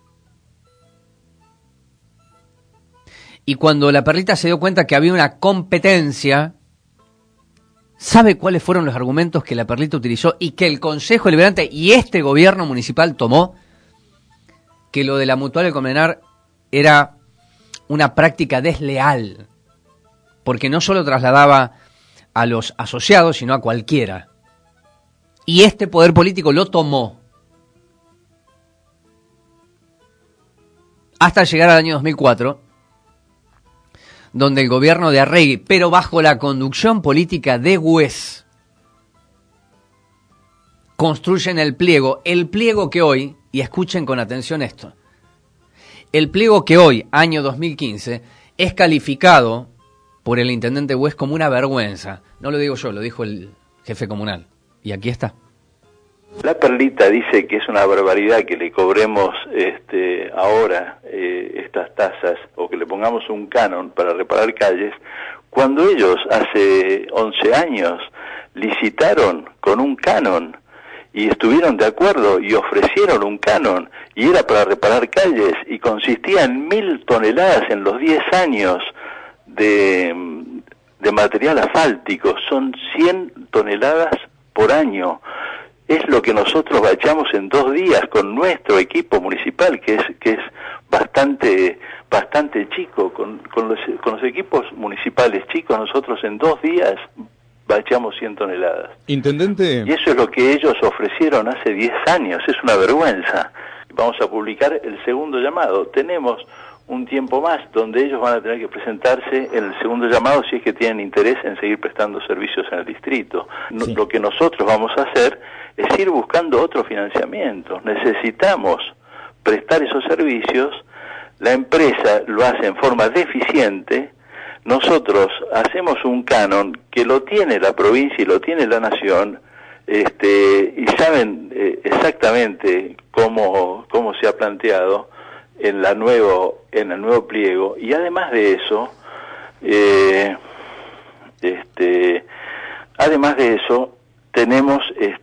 Y cuando la perrita se dio cuenta que había una competencia, ¿sabe cuáles fueron los argumentos que la perrita utilizó y que el Consejo Deliberante y este gobierno municipal tomó? Que lo de la Mutual del Colmenar era una práctica desleal, porque no solo trasladaba a los asociados, sino a cualquiera. Y este poder político lo tomó. Hasta llegar al año 2004, donde el gobierno de Arregui, pero bajo la conducción política de Güez, construyen el pliego que hoy, y escuchen con atención esto, el pliego que hoy, año 2015, es calificado por el intendente Güez como una vergüenza. No lo digo yo, lo dijo el jefe comunal. Y aquí está. La perlita dice que es una barbaridad que le cobremos ahora estas tasas o que le pongamos un canon para reparar calles, cuando ellos hace 11 años licitaron con un canon y estuvieron de acuerdo y ofrecieron un canon y era para reparar calles y consistía en 1.000 toneladas en los 10 años de material asfáltico. Son 100 toneladas por año. Es lo que nosotros bachamos en 2 días con nuestro equipo municipal, que es bastante chico. Con los equipos municipales chicos, nosotros en 2 días bacheamos 100 toneladas. Intendente. Y eso es lo que ellos ofrecieron hace 10 años, es una vergüenza. Vamos a publicar el segundo llamado. Tenemos un tiempo más donde ellos van a tener que presentarse en el segundo llamado si es que tienen interés en seguir prestando servicios en el distrito. Sí. Lo que nosotros vamos a hacer es ir buscando otro financiamiento. Necesitamos prestar esos servicios, la empresa lo hace en forma deficiente, nosotros hacemos un canon que lo tiene la provincia y lo tiene la nación, y saben exactamente cómo se ha planteado en el nuevo pliego, y además de eso tenemos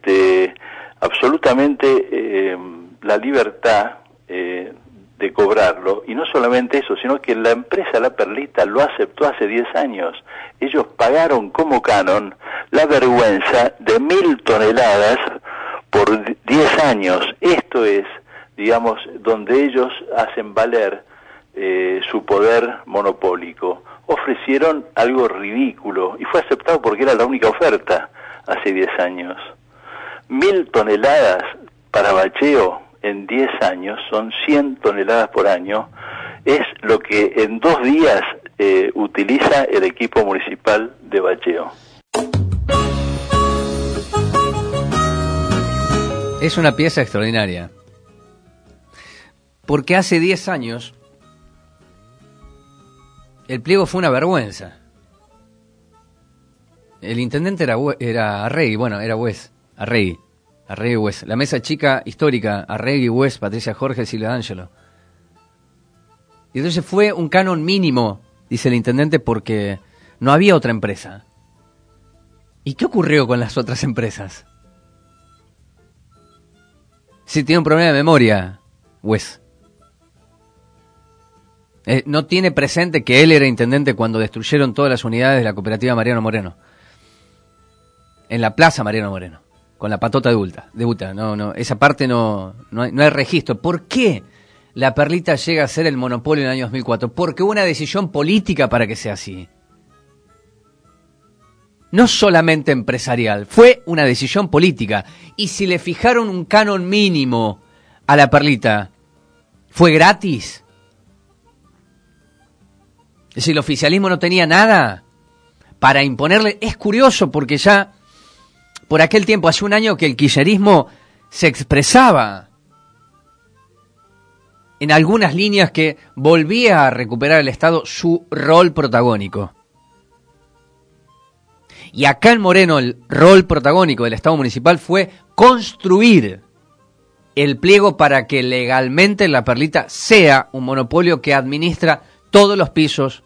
absolutamente la libertad de cobrarlo, y no solamente eso, sino que la empresa La Perlita lo aceptó hace 10 años. Ellos pagaron como canon la vergüenza de 1.000 toneladas por 10 años. Esto es, digamos, donde ellos hacen valer su poder monopólico. Ofrecieron algo ridículo y fue aceptado porque era la única oferta hace 10 años. 1.000 toneladas para bacheo en 10 años, son 100 toneladas por año, es lo que en 2 días utiliza el equipo municipal de bacheo. Es una pieza extraordinaria, porque hace 10 años el pliego fue una vergüenza. El intendente era Arregui, era Wes, Arregui Wes. La mesa chica histórica, Arregui, Wes, Patricia Jorge, Silvia D'Angelo. Y entonces fue un canon mínimo, dice el intendente, porque no había otra empresa. ¿Y qué ocurrió con las otras empresas? Sí, tiene un problema de memoria, Wes. No tiene presente que él era intendente cuando destruyeron todas las unidades de la cooperativa Mariano Moreno. En la plaza Mariano Moreno, con la patota de Uta. No, esa parte no hay registro. ¿Por qué La Perlita llega a ser el monopolio en el año 2004? Porque hubo una decisión política para que sea así. No solamente empresarial, fue una decisión política. Y si le fijaron un canon mínimo a La ¿fue gratis? Es decir, el oficialismo no tenía nada para imponerle. Es curioso porque ya por aquel tiempo, hace un año que el kirchnerismo se expresaba en algunas líneas que volvía a recuperar el Estado su rol protagónico. Y acá en Moreno el rol protagónico del Estado municipal fue construir el pliego para que legalmente La Perlita sea un monopolio que administra todos los pisos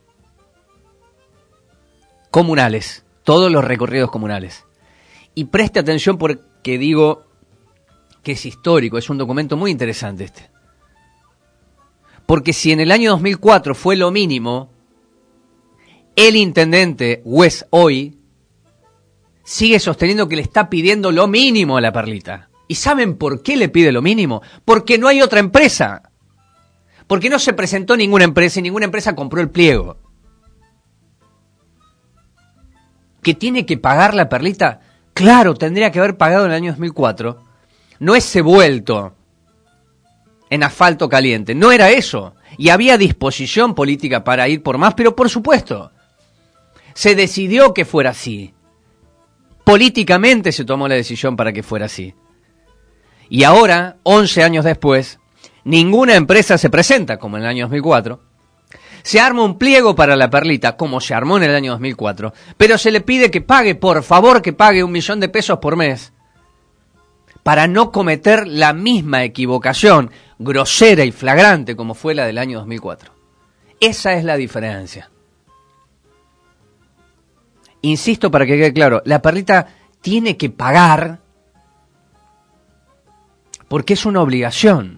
comunales, todos los recorridos comunales. Y preste atención porque digo que es histórico, es un documento muy interesante este. Porque si en el año 2004 fue lo mínimo, el intendente Wes hoy sigue sosteniendo que le está pidiendo lo mínimo a La Perlita. ¿Y saben por qué le pide lo mínimo? Porque no hay otra empresa. Porque no se presentó ninguna empresa y ninguna empresa compró el pliego. ¿Que tiene que pagar La Perlita? Claro, tendría que haber pagado en el año 2004. No ese vuelto en asfalto caliente, no era eso. Y había disposición política para ir por más, pero por supuesto, se decidió que fuera así. Políticamente se tomó la decisión para que fuera así. Y ahora, 11 años después, ninguna empresa se presenta, como en el año 2004. Se arma un pliego para La Perlita, como se armó en el año 2004, pero se le pide que pague, por favor, que pague 1 millón de pesos por mes, para no cometer la misma equivocación grosera y flagrante como fue la del año 2004. Esa es la diferencia. Insisto para que quede claro, La Perlita tiene que pagar porque es una obligación.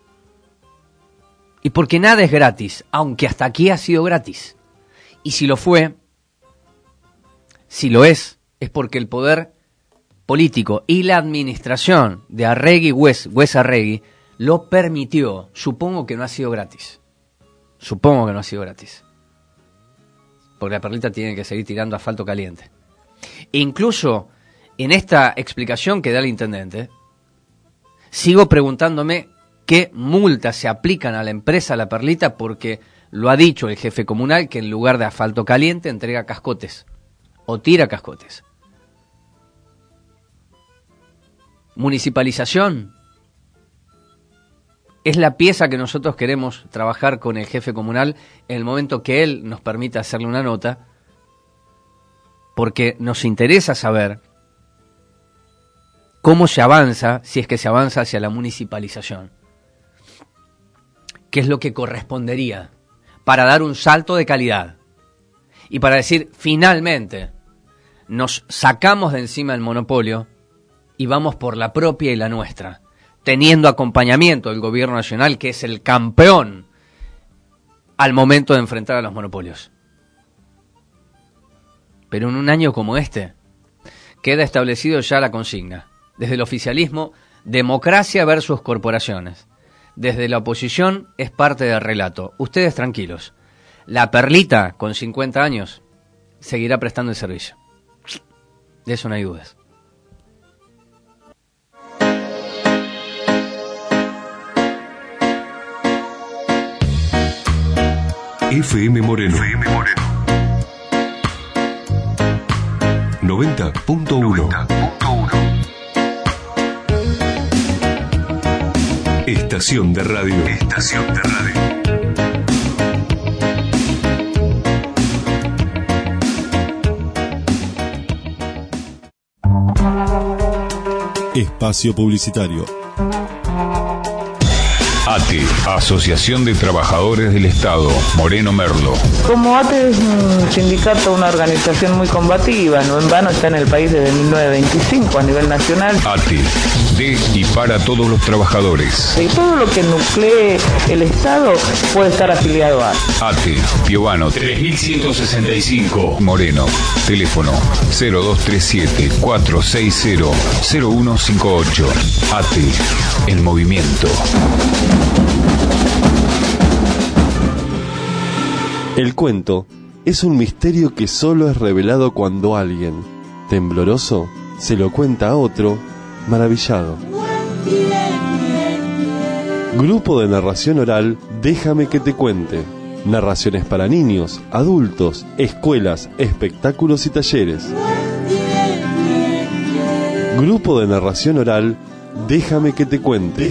Y porque nada es gratis, aunque hasta aquí ha sido gratis. Y si lo fue, si lo es porque el poder político y la administración de Arregui Wes Arregui lo permitió. Supongo que no ha sido gratis. Porque la perlita tiene que seguir tirando asfalto caliente. E incluso en esta explicación que da el intendente, sigo preguntándome qué multas se aplican a la empresa La Perlita, porque lo ha dicho el jefe comunal que en lugar de asfalto caliente entrega cascotes o tira cascotes. Municipalización es la pieza que nosotros queremos trabajar con el jefe comunal en el momento que él nos permita hacerle una nota, porque nos interesa saber cómo se avanza, si es que se avanza hacia la municipalización. ¿Qué es lo que correspondería para dar un salto de calidad? Y para decir, finalmente, nos sacamos de encima el monopolio y vamos por la propia y la nuestra, teniendo acompañamiento del gobierno nacional, que es el campeón al momento de enfrentar a los monopolios. Pero en un año como este, queda establecido ya la consigna. Desde el oficialismo, democracia versus corporaciones. Desde la oposición es parte del relato. Ustedes tranquilos. La Perlita, con 50 años, seguirá prestando el servicio. De eso no hay dudas. FM Moreno. 90.1. Estación de radio. Espacio publicitario. ATE, Asociación de Trabajadores del Estado, Moreno Merlo. Como ATE es un sindicato, una organización muy combativa, no en vano está en el país desde 1925 a nivel nacional. ATE, de y para todos los trabajadores. Y todo lo que nuclee el Estado puede estar afiliado a ATE, Piovano 3165, Moreno. Teléfono 0237-460-0158. ATE, el movimiento. El cuento es un misterio que solo es revelado cuando alguien, tembloroso, se lo cuenta a otro, maravillado. Grupo de narración oral Déjame que te cuente. Narraciones para niños, adultos, escuelas, espectáculos y talleres. Grupo de narración oral Déjame que te cuente.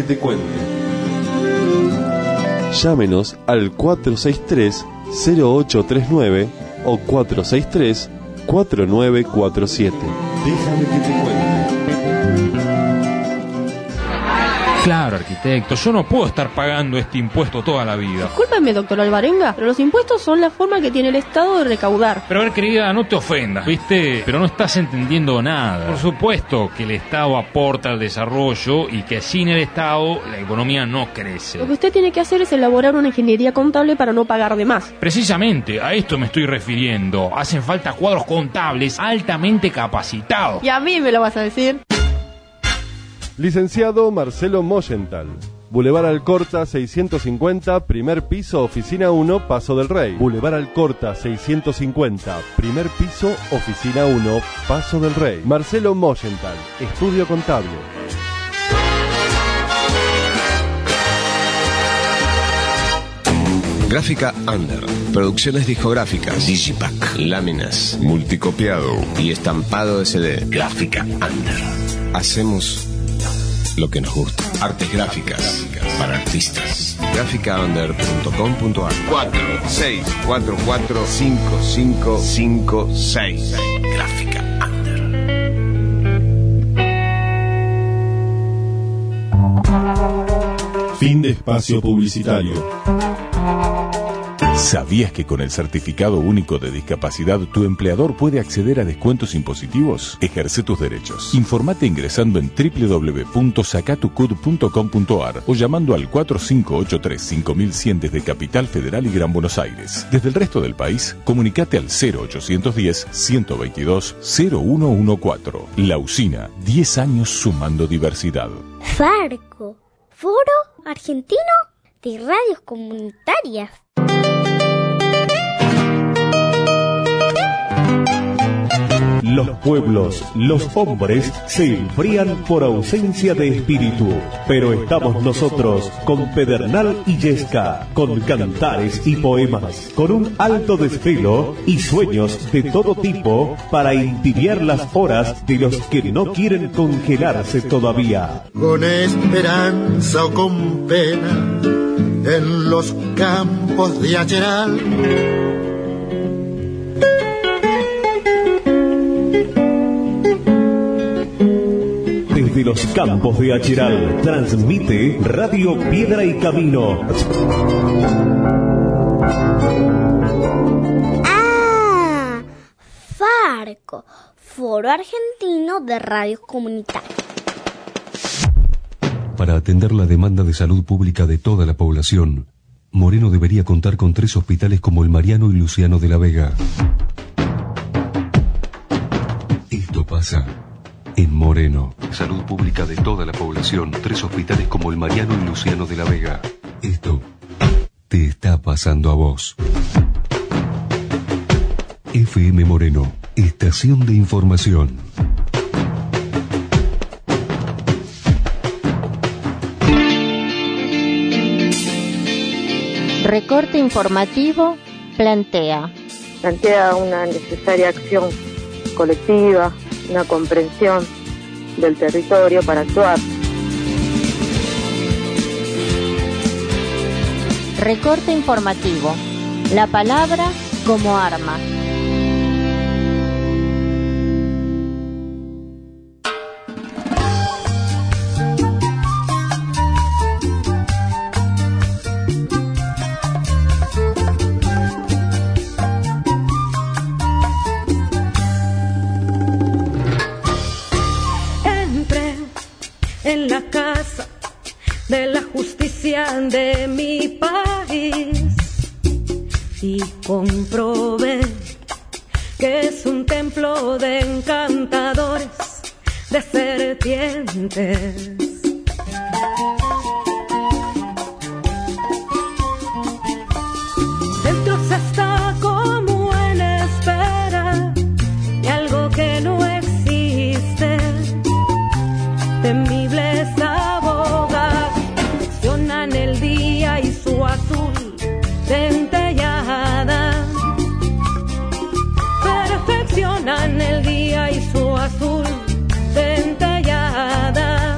Llámenos al 463-0839 o 463-4947. Déjame que te cuente. Claro, arquitecto, yo no puedo estar pagando este impuesto toda la vida. Discúlpeme, doctor Alvarenga, pero los impuestos son la forma que tiene el Estado de recaudar. Pero a ver, querida, no te ofendas, ¿viste? Pero no estás entendiendo nada. Por supuesto que el Estado aporta al desarrollo y que sin el Estado la economía no crece. Lo que usted tiene que hacer es elaborar una ingeniería contable para no pagar de más. Precisamente, a esto me estoy refiriendo. Hacen falta cuadros contables altamente capacitados. Y a mí me lo vas a decir. Licenciado Marcelo Moyenthal. Boulevard Alcorta 650, primer piso, oficina 1, Paso del Rey. Boulevard Alcorta 650, primer piso, oficina 1, Paso del Rey. Marcelo Moyenthal, estudio contable. Gráfica Under, producciones discográficas, Digipack, láminas, multicopiado y estampado de CD. Gráfica Under. Hacemos lo que nos gusta. Artes gráficas para artistas. Gráficaunder.com.ar 46445556. Gráfica Under. Fin de espacio publicitario. ¿Sabías que con el Certificado Único de Discapacidad tu empleador puede acceder a descuentos impositivos? Ejerce tus derechos. Informate ingresando en www.sacatucud.com.ar o llamando al 4583-5100 desde Capital Federal y Gran Buenos Aires. Desde el resto del país, comunicate al 0810-122-0114. La Usina, 10 años sumando diversidad. Farco. Foro Argentino de Radios Comunitarias. Los pueblos, los hombres se enfrían por ausencia de espíritu, pero estamos nosotros con Pedernal y Yesca, con cantares y poemas, con un alto desvelo y sueños de todo tipo para entibiar las horas de los que no quieren congelarse todavía. Con esperanza o con pena, en los campos de Acheral. Desde los campos de Acheral, transmite Radio Piedra y Camino. ¡Ah! Farco, Foro Argentino de Radios Comunitarias. Para atender la demanda de salud pública de toda la población, Moreno debería contar con 3 hospitales como el Mariano y Luciano de la Vega. Esto pasa en Moreno. Salud pública de toda la población, 3 hospitales como el Mariano y Luciano de la Vega. Esto te está pasando a vos. FM Moreno, estación de información. Recorte informativo plantea una necesaria acción colectiva, una comprensión del territorio para actuar. Recorte informativo. La palabra como arma. En la casa de la justicia de mi país y comprobé que es un templo de encantadores, de serpientes. Dentro se está como en espera de algo que no existe. Temibles abogados accionan el día y su azul centellada. Perfeccionan el día y su azul centellada.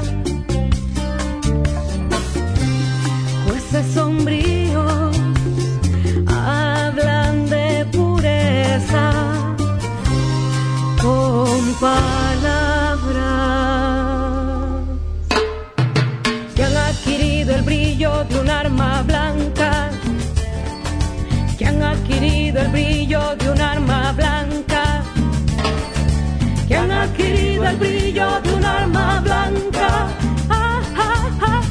Jueces sombríos hablan de pureza con palabras que han adquirido el brillo de un arma blanca, que han adquirido el brillo de un arma blanca, que han adquirido el brillo de un arma blanca. Ah, ah, ah,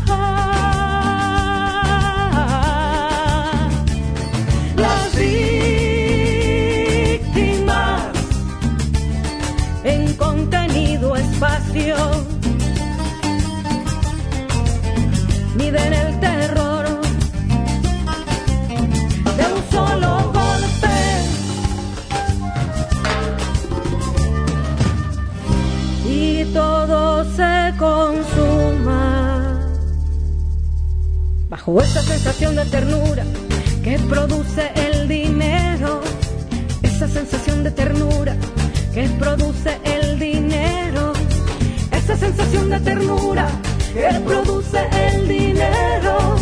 ah. Las víctimas en contenido espacio miden el terror de un solo golpe. Y todo se consuma bajo esa sensación de ternura que produce el dinero. Esa sensación de ternura que produce el dinero. Esa sensación de ternura que produce el dinero.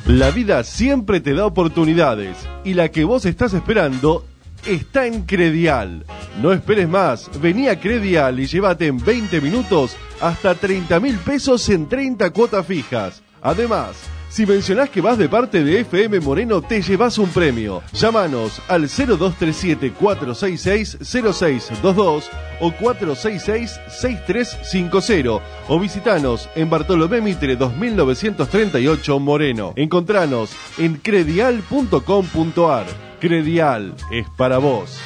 La vida siempre te da oportunidades y la que vos estás esperando está en Credial. No esperes más, vení a Credial y llévate en 20 minutos hasta 30.000 pesos en 30 cuotas fijas. Además, si mencionás que vas de parte de FM Moreno, te llevas un premio. Llámanos al 0237-466-0622 o 466-6350 o visitanos en Bartolomé Mitre 2938 Moreno. Encontranos en credial.com.ar. Credial es para vos.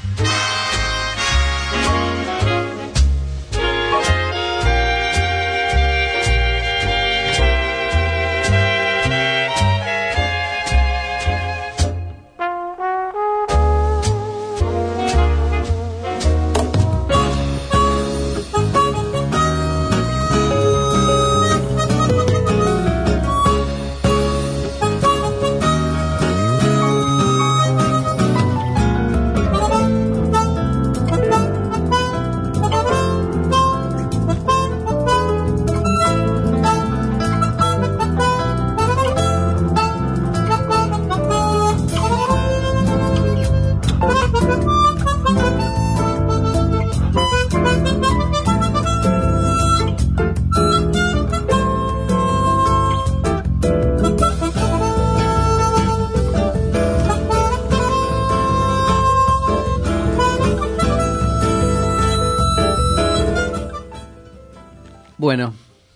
Bueno,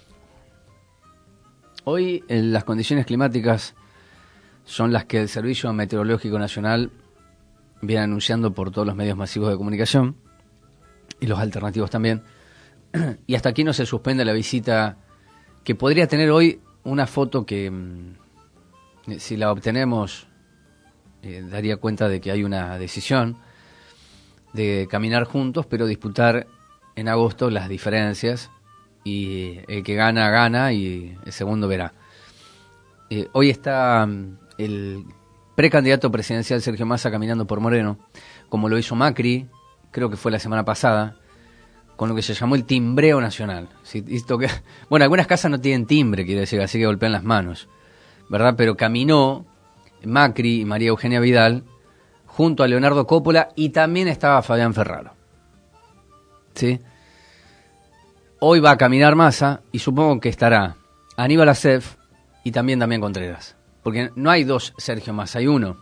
hoy las condiciones climáticas son las que el Servicio Meteorológico Nacional viene anunciando por todos los medios masivos de comunicación y los alternativos también. Y hasta aquí no se suspende la visita que podría tener hoy una foto que, si la obtenemos, daría cuenta de que hay una decisión de caminar juntos, pero disputar en agosto las diferencias. Y el que gana, gana, y el segundo verá. Hoy está el precandidato presidencial Sergio Massa caminando por Moreno, como lo hizo Macri, creo que fue la semana pasada, con lo que se llamó el timbreo nacional. Bueno, algunas casas no tienen timbre, quiere decir, así que golpean las manos, ¿verdad? Pero caminó Macri y María Eugenia Vidal junto a Leonardo Coppola y también estaba Fabián Ferraro. ¿Sí? Hoy va a caminar Massa y supongo que estará Aníbal Acef y también Damián Contreras. Porque no hay dos Sergio Massa, hay uno.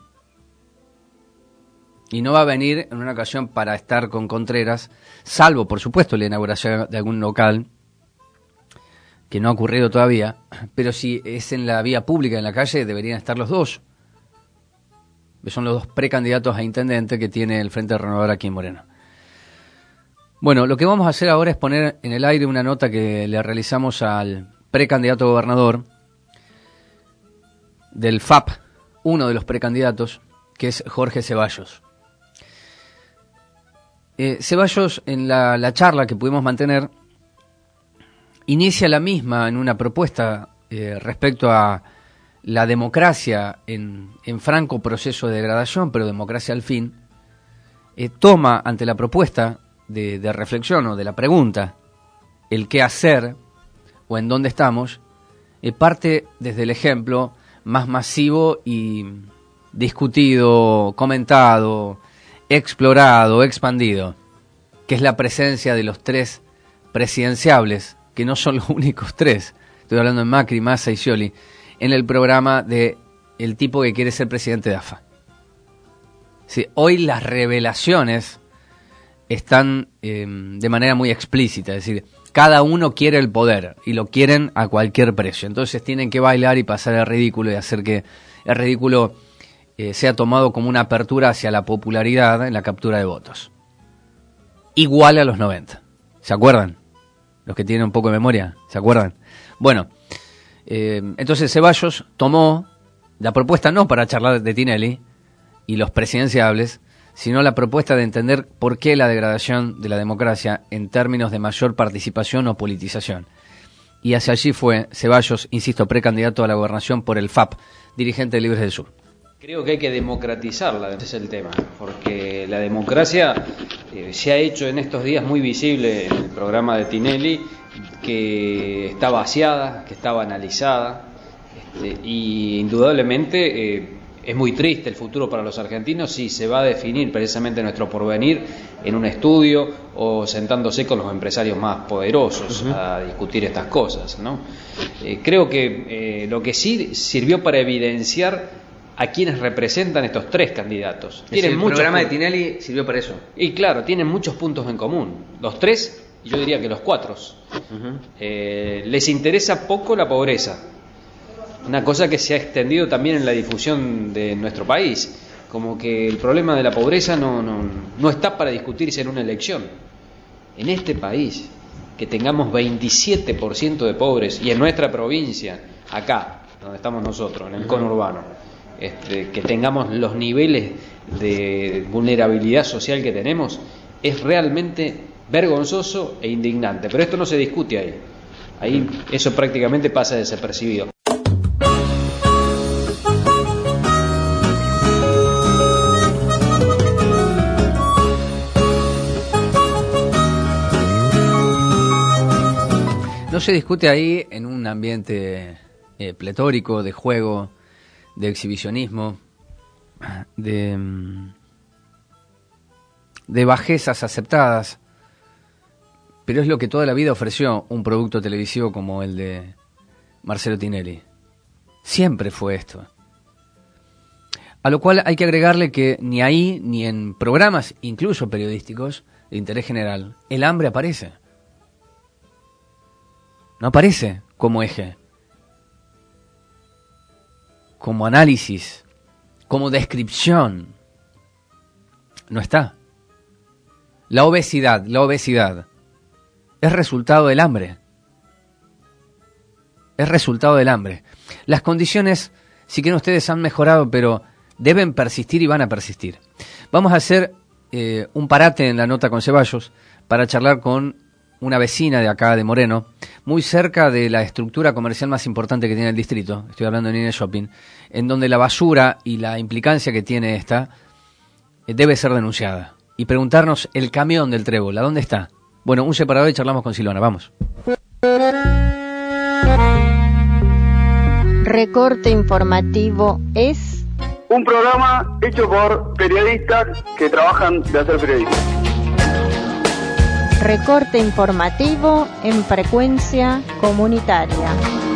Y no va a venir en una ocasión para estar con Contreras, salvo, por supuesto, la inauguración de algún local, que no ha ocurrido todavía. Pero si es en la vía pública, en la calle, deberían estar los dos. Son los dos precandidatos a intendente que tiene el Frente Renovador aquí en Moreno. Bueno, lo que vamos a hacer ahora es poner en el aire una nota que le realizamos al precandidato a gobernador del FAP, uno de los precandidatos, que es Jorge Ceballos. Ceballos, en la charla que pudimos mantener, inicia la misma en una propuesta respecto a la democracia en franco proceso de degradación, pero democracia al fin. Toma ante la propuesta de reflexión o de la pregunta, el qué hacer o en dónde estamos, parte desde el ejemplo más masivo y discutido, comentado, explorado, expandido, que es la presencia de los tres presidenciables, que no son los únicos tres, estoy hablando de Macri, Massa y Scioli, en el programa de el tipo que quiere ser presidente de AFA. Sí, hoy las revelaciones están de manera muy explícita, es decir, cada uno quiere el poder y lo quieren a cualquier precio. Entonces tienen que bailar y pasar el ridículo y hacer que el ridículo sea tomado como una apertura hacia la popularidad en la captura de votos. Igual a los 90. ¿Se acuerdan? Los que tienen un poco de memoria, ¿se acuerdan? Bueno, entonces Ceballos tomó la propuesta no para charlar de Tinelli y los presidenciables, sino la propuesta de entender por qué la degradación de la democracia en términos de mayor participación o politización. Y hacia allí fue Ceballos, insisto, precandidato a la gobernación por el FAP, dirigente de Libres del Sur. Creo que hay que democratizarla, ese es el tema, porque la democracia se ha hecho en estos días muy visible en el programa de Tinelli, que está vaciada, que está banalizada, Y indudablemente es muy triste el futuro para los argentinos si se va a definir precisamente nuestro porvenir en un estudio o sentándose con los empresarios más poderosos a discutir estas cosas, ¿no? Creo que lo que sí sirvió para evidenciar a quienes representan estos tres candidatos. El programa de Tinelli sirvió para eso. Y claro, tienen muchos puntos en común. Los tres, y yo diría que los cuatro. Les interesa poco la pobreza. Una cosa que se ha extendido también en la difusión de nuestro país. Como que el problema de la pobreza no está para discutirse en una elección. En este país, que tengamos 27% de pobres, y en nuestra provincia, acá, donde estamos nosotros, en el conurbano, que tengamos los niveles de vulnerabilidad social que tenemos, es realmente vergonzoso e indignante. Pero esto no se discute ahí. Ahí eso prácticamente pasa desapercibido. No se discute ahí en un ambiente pletórico de juego, de exhibicionismo, de bajezas aceptadas, pero es lo que toda la vida ofreció un producto televisivo como el de Marcelo Tinelli. Siempre fue esto. A lo cual hay que agregarle que ni ahí, ni en programas, incluso periodísticos, de interés general, el hambre aparece. No aparece como eje, como análisis, como descripción. No está. La obesidad es resultado del hambre. Es resultado del hambre. Las condiciones, si quieren ustedes, han mejorado, pero deben persistir y van a persistir. Vamos a hacer un parate en la nota con Ceballos para charlar con una vecina de acá de Moreno, muy cerca de la estructura comercial más importante que tiene el distrito, estoy hablando de Nine Shopping, en donde la basura y la implicancia que tiene esta debe ser denunciada. Y preguntarnos el camión del Trébol, ¿a dónde está? Bueno, un separador y charlamos con Silvana, vamos. Recorte informativo es un programa hecho por periodistas que trabajan de hacer periodismo. Recorte informativo en frecuencia comunitaria.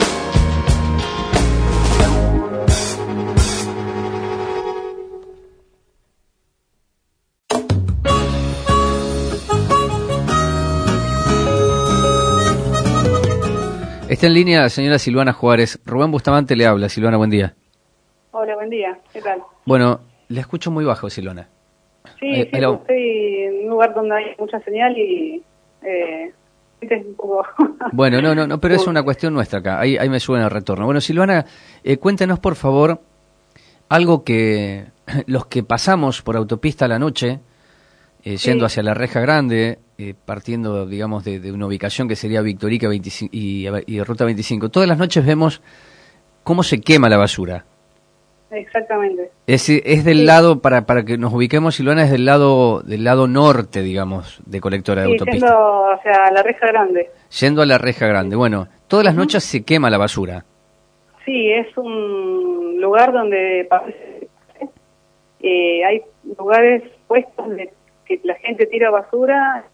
Está en línea la señora Silvana Juárez. Rubén Bustamante le habla. Silvana, buen día. Hola, buen día. ¿Qué tal? Bueno, le escucho muy bajo, Silvana. Sí, estoy en un lugar donde hay mucha señal y un poco... Bueno, no, pero es una cuestión nuestra acá. Ahí me suena el retorno. Bueno, Silvana, cuéntenos por favor algo que los que pasamos por autopista a la noche, yendo hacia la Reja Grande, partiendo, digamos, de una ubicación que sería Victorica 25 y Ruta 25, todas las noches vemos cómo se quema la basura. Exactamente. Es del lado, para que nos ubiquemos, Silvana, es del lado norte, digamos, de colectora de autopista. Yendo hacia la Reja Grande. Yendo a la Reja Grande. Bueno, todas las noches se quema la basura. Sí, es un lugar donde hay lugares puestos de que la gente tira basura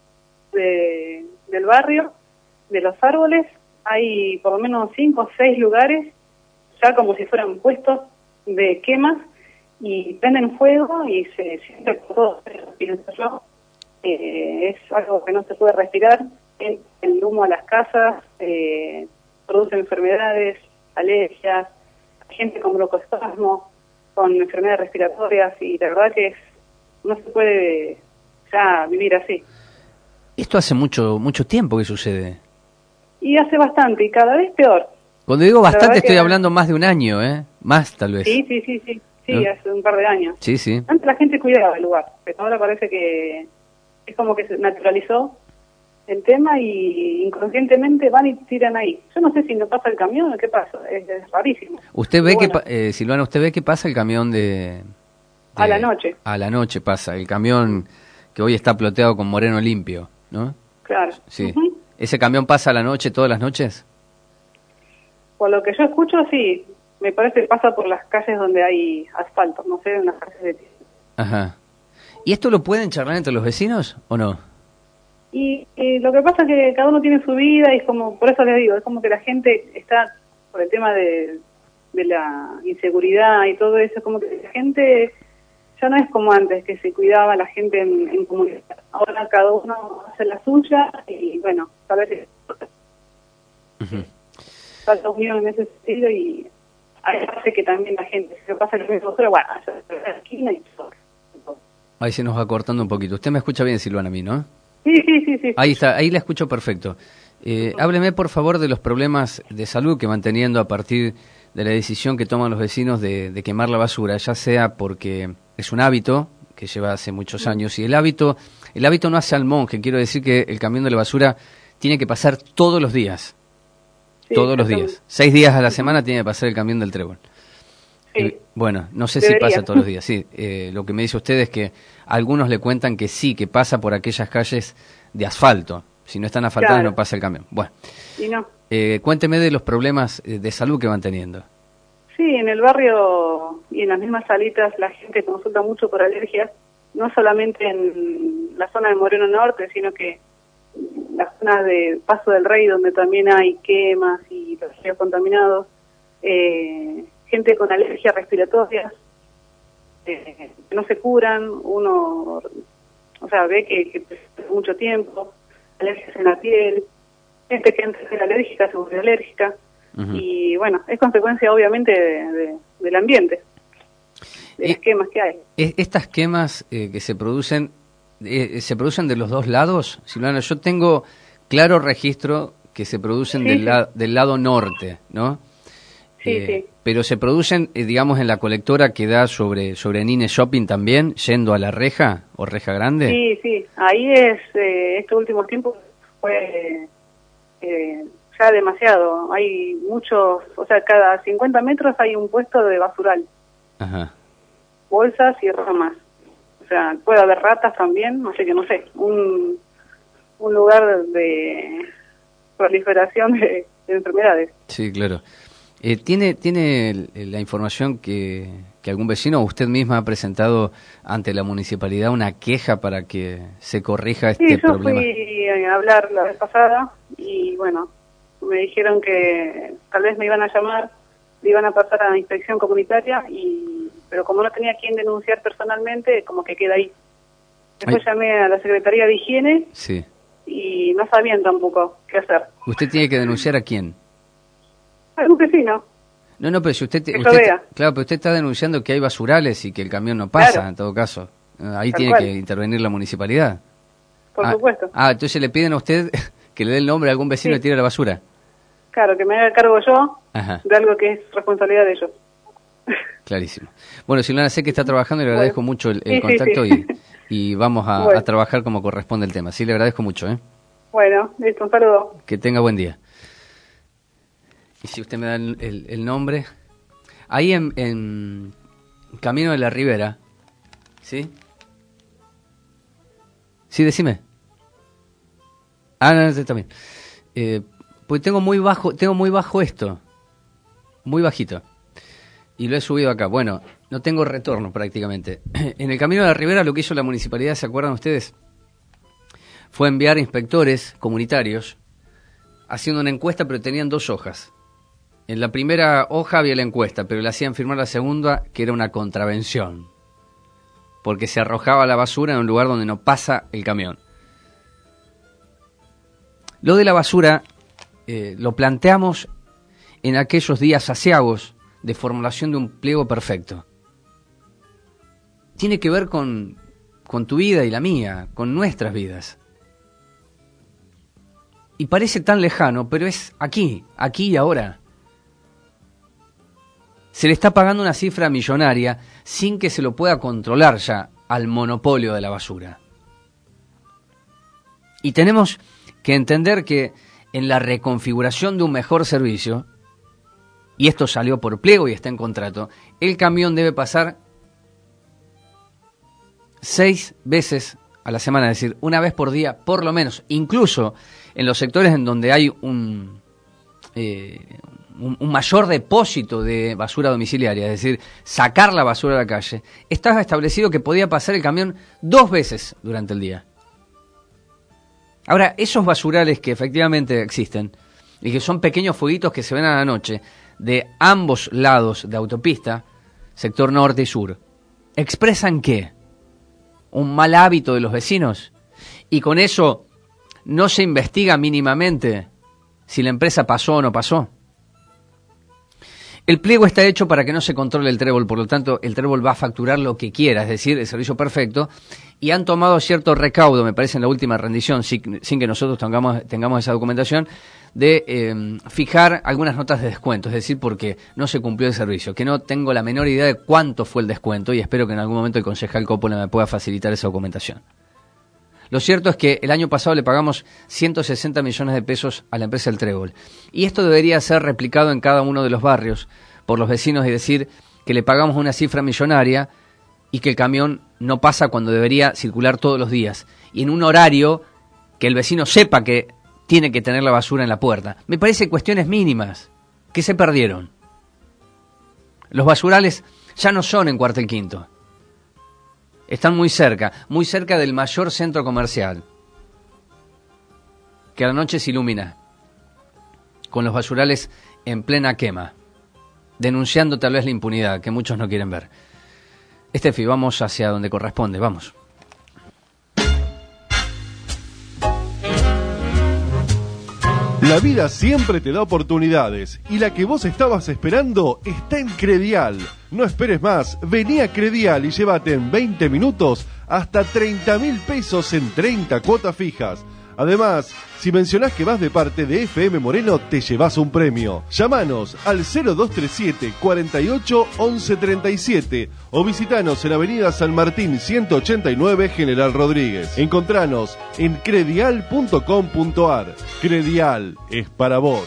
del barrio, de los árboles. Hay por lo menos 5 o 6 lugares, ya como si fueran puestos de quemas, y prenden fuego y se siente por todo, pienso yo. Es algo que no se puede respirar. El humo a las casas produce enfermedades, alergias, gente con broncoespasmo, con enfermedades respiratorias, y la verdad que no se puede ya vivir así. Esto hace mucho tiempo que sucede. Y hace bastante, y cada vez peor. Cuando digo bastante estoy hablando más de un año, más tal vez. Sí, ¿no? Hace un par de años. Sí. Antes la gente cuidaba el lugar, pero ahora parece que es como que se naturalizó el tema y inconscientemente van y tiran ahí. Yo no sé si no pasa el camión o qué pasa, es rarísimo. ¿Usted ve que, Silvana, usted ve que pasa el camión a la noche? A la noche pasa, el camión que hoy está ploteado con Moreno limpio, ¿no? Claro. Sí. ¿Ese camión pasa a la noche, todas las noches? Por lo que yo escucho, sí. Me parece que pasa por las calles donde hay asfalto, no sé, en las calles de tierra. Ajá. ¿Y esto lo pueden charlar entre los vecinos o no? Y lo que pasa es que cada uno tiene su vida y es como, por eso les digo, es como que la gente está, por el tema de la inseguridad y todo eso, es como que la gente ya no es como antes, que se cuidaba la gente en comunidad. Ahora cada uno hace la suya y bueno, tal vez falta unión en ese sentido y hace que también la gente, si se pasa el mismo, bueno, allá en la esquina y todo. Ahí se nos va cortando un poquito. Usted me escucha bien, Silvana, a mí, ¿no? Sí. Ahí está, ahí la escucho perfecto. Hábleme, por favor, de los problemas de salud que van teniendo a partir de la decisión que toman los vecinos de quemar la basura, ya sea porque es un hábito que lleva hace muchos años, y el hábito no hace al monje. Quiero decir que el camión de la basura tiene que pasar todos los días. Sí, todos los días. 6 días a la semana tiene que pasar el camión del trébol. Sí. Bueno, no sé si pasa todos los días, sí. Lo que me dice usted es que algunos le cuentan que sí, que pasa por aquellas calles de asfalto. Si no están asfaltadas, claro, no pasa el camión. Bueno, y no. Cuénteme de los problemas de salud que van teniendo. Sí, en el barrio y en las mismas salitas la gente consulta mucho por alergias, no solamente en la zona de Moreno Norte, sino que la zona de Paso del Rey, donde también hay quemas y ríos contaminados, gente con alergias respiratorias que no se curan, uno, o sea, ve que mucho tiempo, alergias en la piel, gente que antes era alérgica se volvió alérgica, y bueno, es consecuencia obviamente del ambiente, de las quemas que hay. Estas quemas que se producen de los dos lados, Silvana. Yo tengo claro registro que se producen del lado norte, ¿no? Sí. Pero se producen, digamos, en la colectora que da sobre Nine Shopping también, yendo a la Reja o Reja Grande. Sí. Ahí es, estos últimos tiempos fue ya demasiado. Hay muchos, o sea, cada 50 metros hay un puesto de basural. Ajá. Bolsas y ramas. O sea, puede haber ratas también, no sé, un lugar de proliferación de enfermedades. Sí, claro. ¿Tiene la información que algún vecino o usted misma ha presentado ante la municipalidad una queja para que se corrija este problema? Sí, yo fui a hablar la vez pasada y bueno, me dijeron que tal vez me iban a llamar, me iban a pasar a la inspección comunitaria, pero como no tenía quien denunciar personalmente, como que queda ahí. Después llamé a la Secretaría de Higiene y no sabían tampoco qué hacer. ¿Usted tiene que denunciar a quién? A un vecino. No, pero si claro, pero usted está denunciando que hay basurales y que el camión no pasa, claro, en todo caso. Ahí Tal tiene cual. Que intervenir la municipalidad. Por supuesto. Entonces le piden a usted que le dé el nombre a algún vecino que tire la basura. Claro, que me haga cargo yo Ajá. de algo que es responsabilidad de ellos. Clarísimo. Bueno, Silvana, sé que está trabajando y le agradezco mucho el contacto y vamos a trabajar como corresponde el tema. Sí, le agradezco mucho. Bueno, listo, un saludo. Que tenga buen día. Y si usted me da el nombre. Ahí en Camino de la Ribera, ¿sí? Sí, decime. No, está bien. Pues tengo muy bajo esto. Muy bajito. Y lo he subido acá. Bueno, no tengo retorno prácticamente. En el Camino de la Ribera lo que hizo la municipalidad, ¿se acuerdan ustedes? Fue enviar inspectores comunitarios haciendo una encuesta, pero tenían 2 hojas. En la primera hoja había la encuesta, pero le hacían firmar la segunda, que era una contravención, porque se arrojaba la basura en un lugar donde no pasa el camión. Lo de la basura lo planteamos en aquellos días aciagos de formulación de un pliego perfecto. Tiene que ver con tu vida y la mía, con nuestras vidas. Y parece tan lejano, pero es aquí y ahora. Se le está pagando una cifra millonaria sin que se lo pueda controlar ya al monopolio de la basura. Y tenemos que entender que en la reconfiguración de un mejor servicio, y esto salió por pliego y está en contrato, el camión debe pasar 6 veces a la semana, es decir, una vez por día, por lo menos, incluso en los sectores en donde hay un mayor depósito de basura domiciliaria, es decir, sacar la basura de la calle, estaba establecido que podía pasar el camión 2 veces durante el día. Ahora, esos basurales que efectivamente existen y que son pequeños fueguitos que se ven a la noche de ambos lados de autopista, sector norte y sur, ¿expresan qué? ¿Un mal hábito de los vecinos? Y con eso no se investiga mínimamente si la empresa pasó o no pasó. El pliego está hecho para que no se controle el trébol, por lo tanto el trébol va a facturar lo que quiera, es decir, el servicio perfecto, y han tomado cierto recaudo, me parece, en la última rendición, sin que nosotros tengamos esa documentación, de fijar algunas notas de descuento, es decir, porque no se cumplió el servicio, que no tengo la menor idea de cuánto fue el descuento, y espero que en algún momento el concejal Coppola me pueda facilitar esa documentación. Lo cierto es que el año pasado le pagamos 160 millones de pesos a la empresa El Trébol. Y esto debería ser replicado en cada uno de los barrios por los vecinos y decir que le pagamos una cifra millonaria y que el camión no pasa cuando debería circular todos los días. Y en un horario que el vecino sepa que tiene que tener la basura en la puerta. Me parece cuestiones mínimas que se perdieron. Los basurales ya no son en Cuartel Quinto. Están muy cerca del mayor centro comercial, que a la noche se ilumina, con los basurales en plena quema, denunciando tal vez la impunidad que muchos no quieren ver. Estefi, vamos hacia donde corresponde, vamos. La vida siempre te da oportunidades y la que vos estabas esperando está en Credial. No esperes más, vení a Credial y llévate en 20 minutos hasta 30.000 pesos en 30 cuotas fijas. Además, si mencionás que vas de parte de FM Moreno, te llevas un premio. Llámanos al 0237 48 11 37 o visitanos en Avenida San Martín 189 General Rodríguez. Encontranos en credial.com.ar. Credial es para vos.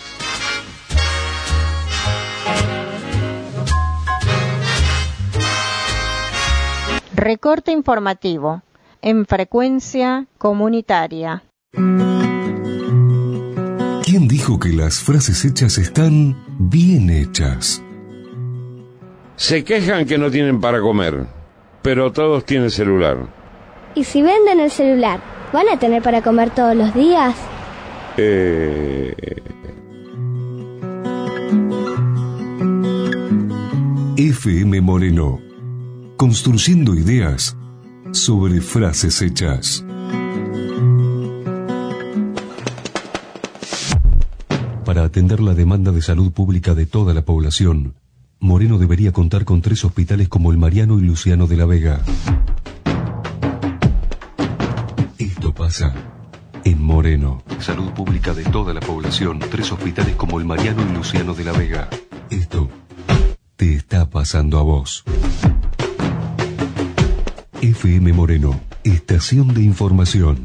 Recorte informativo en frecuencia comunitaria. ¿Quién dijo que las frases hechas están bien hechas? Se quejan que no tienen para comer, pero todos tienen celular. ¿Y si venden el celular, van a tener para comer todos los días? FM Moreno, construyendo ideas sobre frases hechas. Para atender la demanda de salud pública de toda la población, Moreno debería contar con 3 hospitales como el Mariano y Luciano de la Vega. Esto pasa en Moreno. Salud pública de toda la población, 3 hospitales como el Mariano y Luciano de la Vega. Esto te está pasando a vos. FM Moreno, estación de información.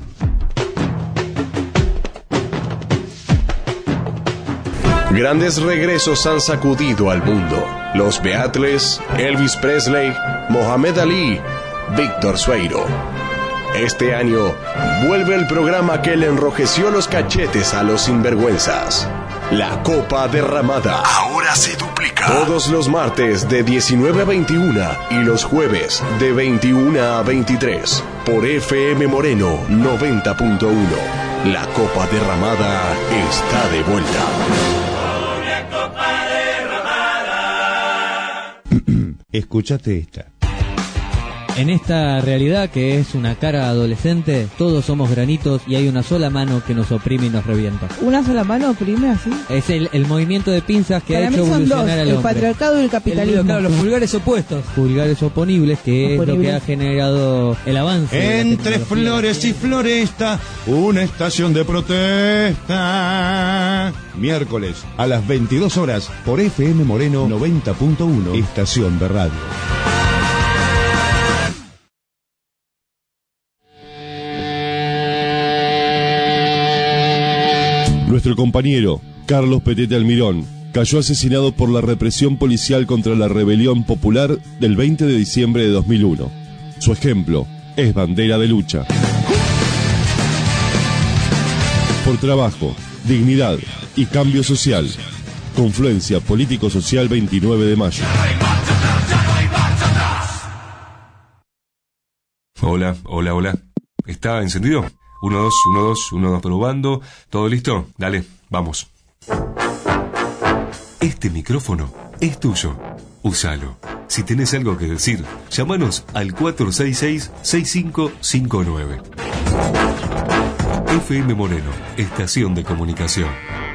Grandes regresos han sacudido al mundo. Los Beatles, Elvis Presley, Mohamed Ali, Víctor Sueiro. Este año vuelve el programa que le enrojeció los cachetes a los sinvergüenzas. La Copa Derramada. Ahora se duplica. Todos los martes de 19 a 21 y los jueves de 21 a 23 por FM Moreno 90.1. La Copa Derramada está de vuelta. Escúchate esta. En esta realidad que es una cara adolescente, todos somos granitos y hay una sola mano que nos oprime y nos revienta. ¿Una sola mano oprime así? Es el movimiento de pinzas que para ha hecho evolucionar al hombre. El patriarcado y el capitalismo. Claro, los pulgares opuestos. Pulgares oponibles, que es lo que ha generado el avance. Entre flores y floresta, una estación de protesta. Miércoles a las 22 horas por FM Moreno 90.1, estación de radio. Nuestro compañero, Carlos Petete Almirón, cayó asesinado por la represión policial contra la rebelión popular del 20 de diciembre de 2001. Su ejemplo es bandera de lucha. Por trabajo, dignidad y cambio social. Confluencia Político-Social 29 de mayo. Hola. ¿Está encendido? 1, 2, 1, 2, 1, 2, probando. ¿Todo listo? Dale, vamos. Este micrófono es tuyo. Úsalo. Si tenés algo que decir, llámanos al 466-6559. FM Moreno, estación de comunicación.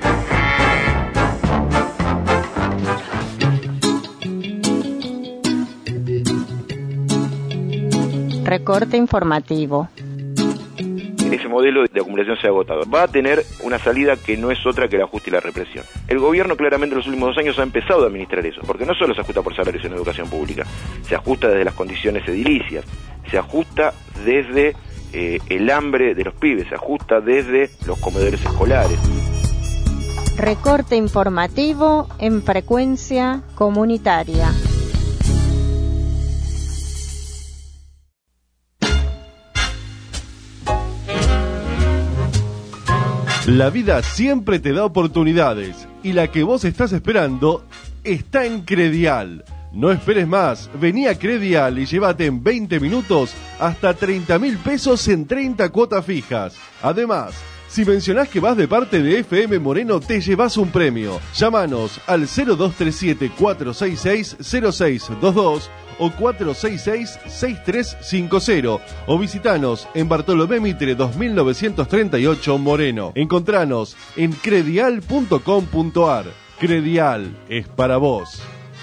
Recorte informativo. Ese modelo de acumulación se ha agotado. Va a tener una salida que no es otra que el ajuste y la represión. El gobierno claramente en los últimos 2 años ha empezado a administrar eso, porque no solo se ajusta por salarios en educación pública, se ajusta desde las condiciones edilicias, se ajusta desde el hambre de los pibes, se ajusta desde los comedores escolares. Recorte informativo en frecuencia comunitaria. La vida siempre te da oportunidades y la que vos estás esperando está en Credial. No esperes más, vení a Credial y llévate en 20 minutos hasta 30.000 pesos en 30 cuotas fijas. Además, si mencionás que vas de parte de FM Moreno, te llevas un premio. Llámanos al 0237-466-0622 o 466-6350 o visitanos en Bartolomé Mitre 2938 Moreno. Encontranos en credial.com.ar. Credial es para vos.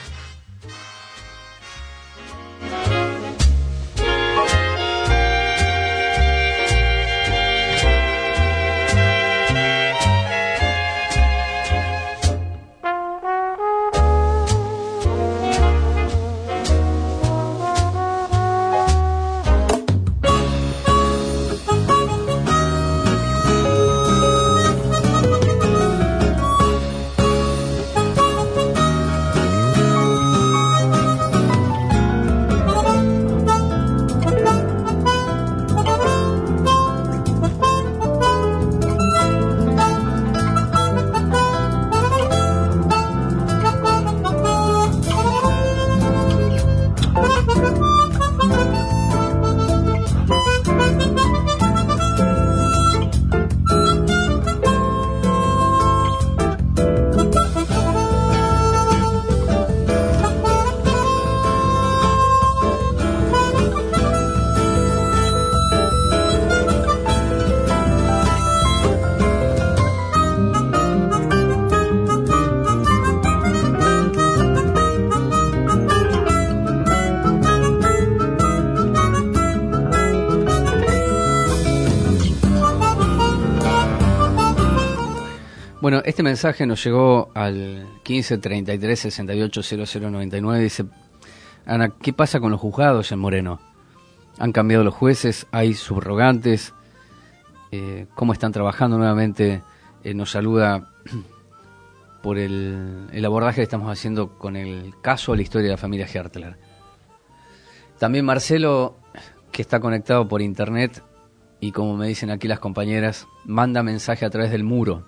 Bueno, este mensaje nos llegó al 15 33 68 0099. Dice: Ana, ¿qué pasa con los juzgados en Moreno? ¿Han cambiado los jueces? ¿Hay subrogantes? ¿Cómo están trabajando nuevamente? Nos saluda por el abordaje que estamos haciendo con el caso, la historia de la familia Hertler. También Marcelo, que está conectado por internet y, como me dicen aquí las compañeras, manda mensaje a través del muro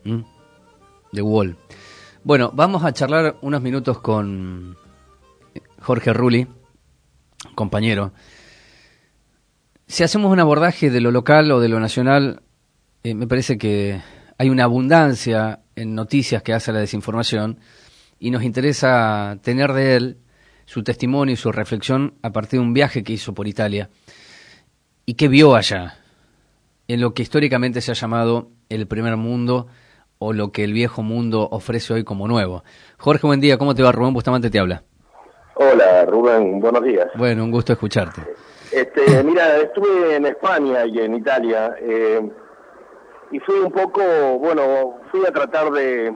de Wall. Bueno, vamos a charlar unos minutos con Jorge Rulli, compañero. Si hacemos un abordaje de lo local o de lo nacional, me parece que hay una abundancia en noticias que hace la desinformación y nos interesa tener de él su testimonio y su reflexión a partir de un viaje que hizo por Italia y que vio allá, en lo que históricamente se ha llamado el primer mundo o lo que el viejo mundo ofrece hoy como nuevo. Jorge, buen día, ¿cómo te va? Rubén Bustamante te habla. Hola, Rubén, buenos días. Bueno, un gusto escucharte. Mira, estuve en España y en Italia y fui un poco, fui a tratar de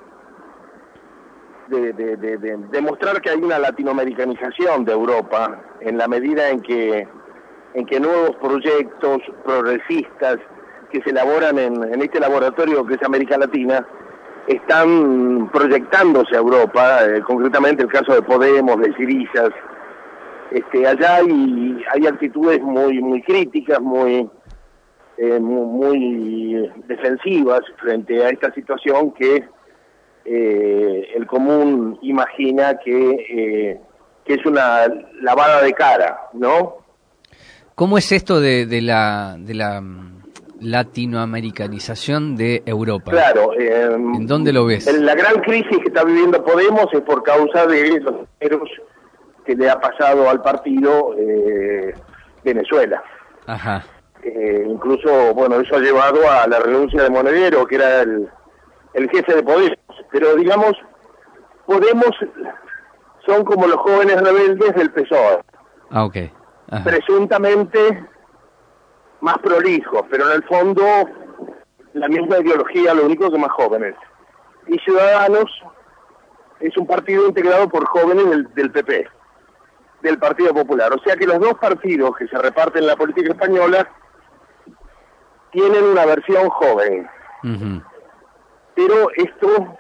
demostrar que hay una latinoamericanización de Europa en la medida en que nuevos proyectos progresistas que se elaboran en este laboratorio que es América Latina están proyectándose a Europa, concretamente el caso de Podemos, de Syriza. Allá hay actitudes muy críticas, muy defensivas frente a esta situación que el común imagina que es una lavada de cara, ¿no? ¿Cómo es esto de la latinoamericanización de Europa? Claro. ¿En dónde lo ves? La gran crisis que está viviendo Podemos es por causa de los dineros que le ha pasado al partido Venezuela. Ajá. Incluso, bueno, eso ha llevado a la renuncia de Monedero, que era el jefe de Podemos. Pero digamos, Podemos son como los jóvenes rebeldes del PSOE. Ah, ok. Ajá. Presuntamente más prolijos, pero en el fondo la misma ideología, lo único que más jóvenes. Y Ciudadanos es un partido integrado por jóvenes del PP, del Partido Popular. O sea que los dos partidos que se reparten la política española tienen una versión joven. Uh-huh. Pero esto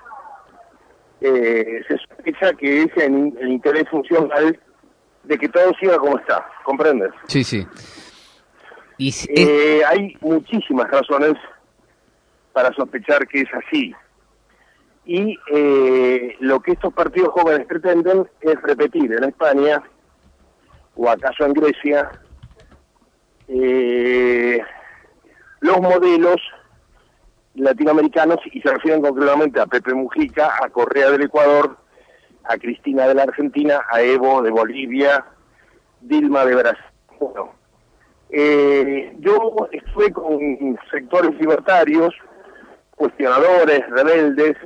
se sospecha que es el interés funcional de que todo siga como está, ¿comprendes? Sí, sí. Y hay muchísimas razones para sospechar que es así. Y lo que estos partidos jóvenes pretenden es repetir en España, o acaso en Grecia, los modelos latinoamericanos, y se refieren concretamente a Pepe Mujica, a Correa del Ecuador, a Cristina de la Argentina, a Evo de Bolivia, Dilma de Brasil. Bueno, yo estuve con sectores libertarios, cuestionadores, rebeldes,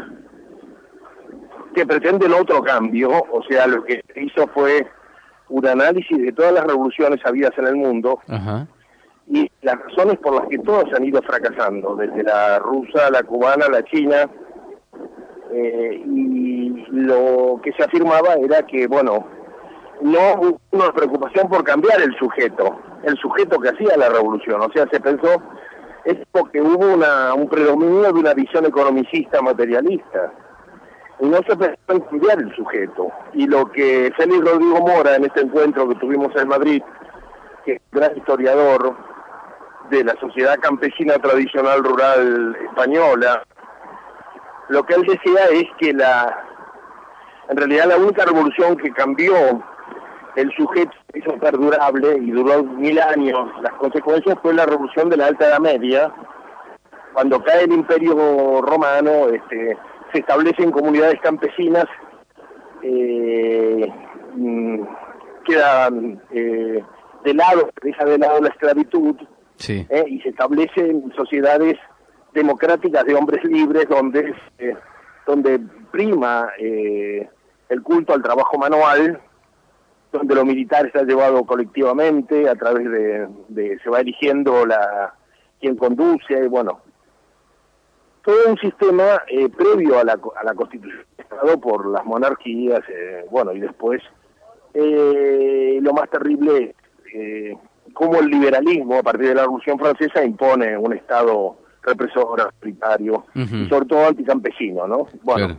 que pretenden otro cambio. O sea, lo que hizo fue un análisis de todas las revoluciones habidas en el mundo. Ajá. Y las razones por las que todas han ido fracasando, desde la rusa, la cubana, la china, y lo que se afirmaba era que, bueno, no hubo una preocupación por cambiar el sujeto que hacía la revolución. O sea, se pensó, es porque hubo un predominio de una visión economicista, materialista, y no se pensó en cambiar el sujeto. Y lo que Félix Rodrigo Mora, en este encuentro que tuvimos en Madrid, que es un gran historiador de la sociedad campesina tradicional rural española, lo que él decía es que en realidad la única revolución que cambió el sujeto, hizo perdurable y duró 1000 años, las consecuencias fue la revolución de la Alta Edad Media, cuando cae el Imperio Romano, se establecen comunidades campesinas, quedan deja de lado la esclavitud, sí. Y se establecen sociedades democráticas de hombres libres donde prima el culto al trabajo manual, donde lo militar está llevado colectivamente a través de se va eligiendo quien conduce, bueno, todo un sistema previo a la Constitución del Estado por las monarquías, bueno, y después lo más terrible es cómo el liberalismo a partir de la Revolución Francesa impone un Estado represor, autoritario, y sobre todo anticampesino, ¿no? Bueno,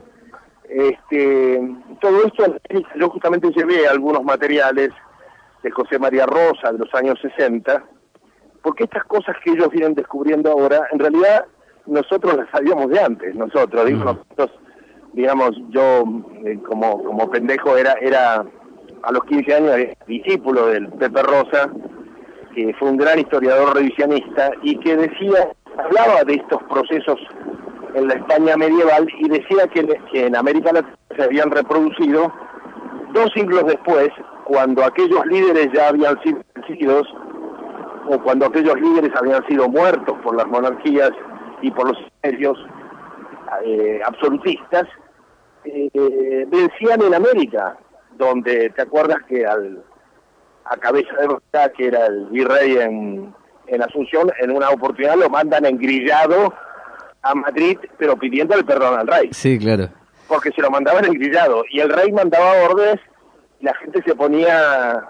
claro. Todo esto, yo justamente llevé algunos materiales de José María Rosa de los años 60, porque estas cosas que ellos vienen descubriendo ahora, en realidad nosotros las sabíamos de antes, nosotros, digamos, yo como pendejo era a los 15 años discípulo del Pepe Rosa, que fue un gran historiador revisionista y que hablaba de estos procesos en la España medieval y decía que en América Latina se habían reproducido 2 siglos después, cuando aquellos líderes ya habían sido vencidos o cuando aquellos líderes habían sido muertos por las monarquías y por los imperios absolutistas, vencían en América, donde te acuerdas que a cabeza de Roca, que era el virrey en Asunción, en una oportunidad lo mandan engrillado a Madrid, pero pidiendo el perdón al rey. Sí, claro. Porque se lo mandaban engrillado, y el rey mandaba órdenes, y la gente se ponía,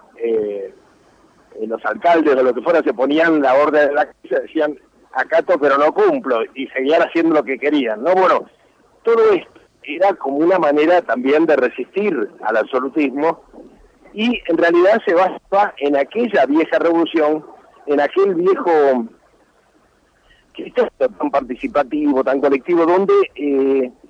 los alcaldes o lo que fuera, se ponían la orden de la casa, decían, acato pero no cumplo, y seguían haciendo lo que querían, ¿no? Bueno, todo esto era como una manera también de resistir al absolutismo, y en realidad se basa en aquella vieja revolución, en aquel viejo Cristo tan participativo, tan colectivo, donde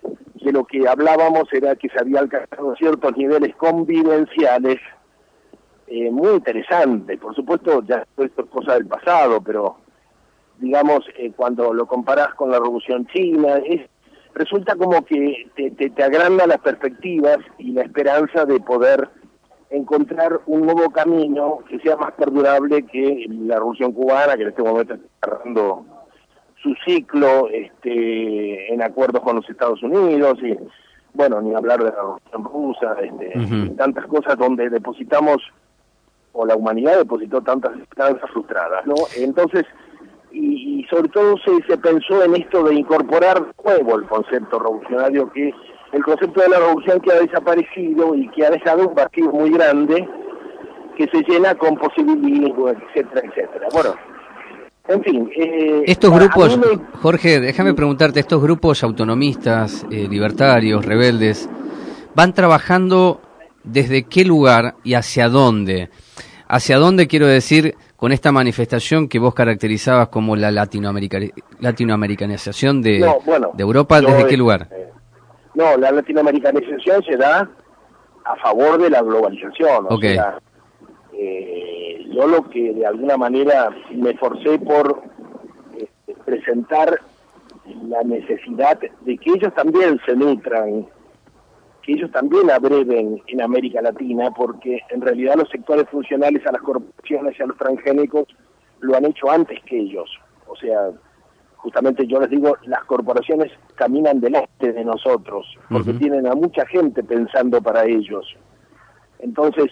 de lo que hablábamos era que se había alcanzado ciertos niveles convivenciales muy interesantes. Por supuesto, ya esto es cosa del pasado, pero digamos, cuando lo comparás con la Revolución China, resulta como que te agranda las perspectivas y la esperanza de poder encontrar un nuevo camino que sea más perdurable que la Revolución Cubana, que en este momento está cerrando su ciclo en acuerdos con los Estados Unidos, y bueno, ni hablar de la Revolución Rusa, tantas cosas donde depositamos, o la humanidad depositó tantas esperanzas frustradas, ¿no? Entonces, y sobre todo se pensó en esto de incorporar de nuevo el concepto revolucionario, que el concepto de la revolución que ha desaparecido y que ha dejado un vacío muy grande que se llena con posibilismo, etcétera, etcétera. Bueno, en fin. Estos grupos, Jorge, déjame preguntarte, estos grupos autonomistas, libertarios, rebeldes, ¿van trabajando desde qué lugar y hacia dónde? ¿Hacia dónde quiero decir con esta manifestación que vos caracterizabas como la latinoamericanización de Europa? ¿Desde qué lugar? No, la latinoamericanización se da a favor de la globalización. O sea, yo lo que de alguna manera me esforcé por presentar la necesidad de que ellos también se nutran, que ellos también abreven en América Latina, porque en realidad los sectores funcionales a las corporaciones y a los transgénicos lo han hecho antes que ellos. O sea, justamente yo les digo, las corporaciones caminan delante de nosotros, porque tienen a mucha gente pensando para ellos. Entonces,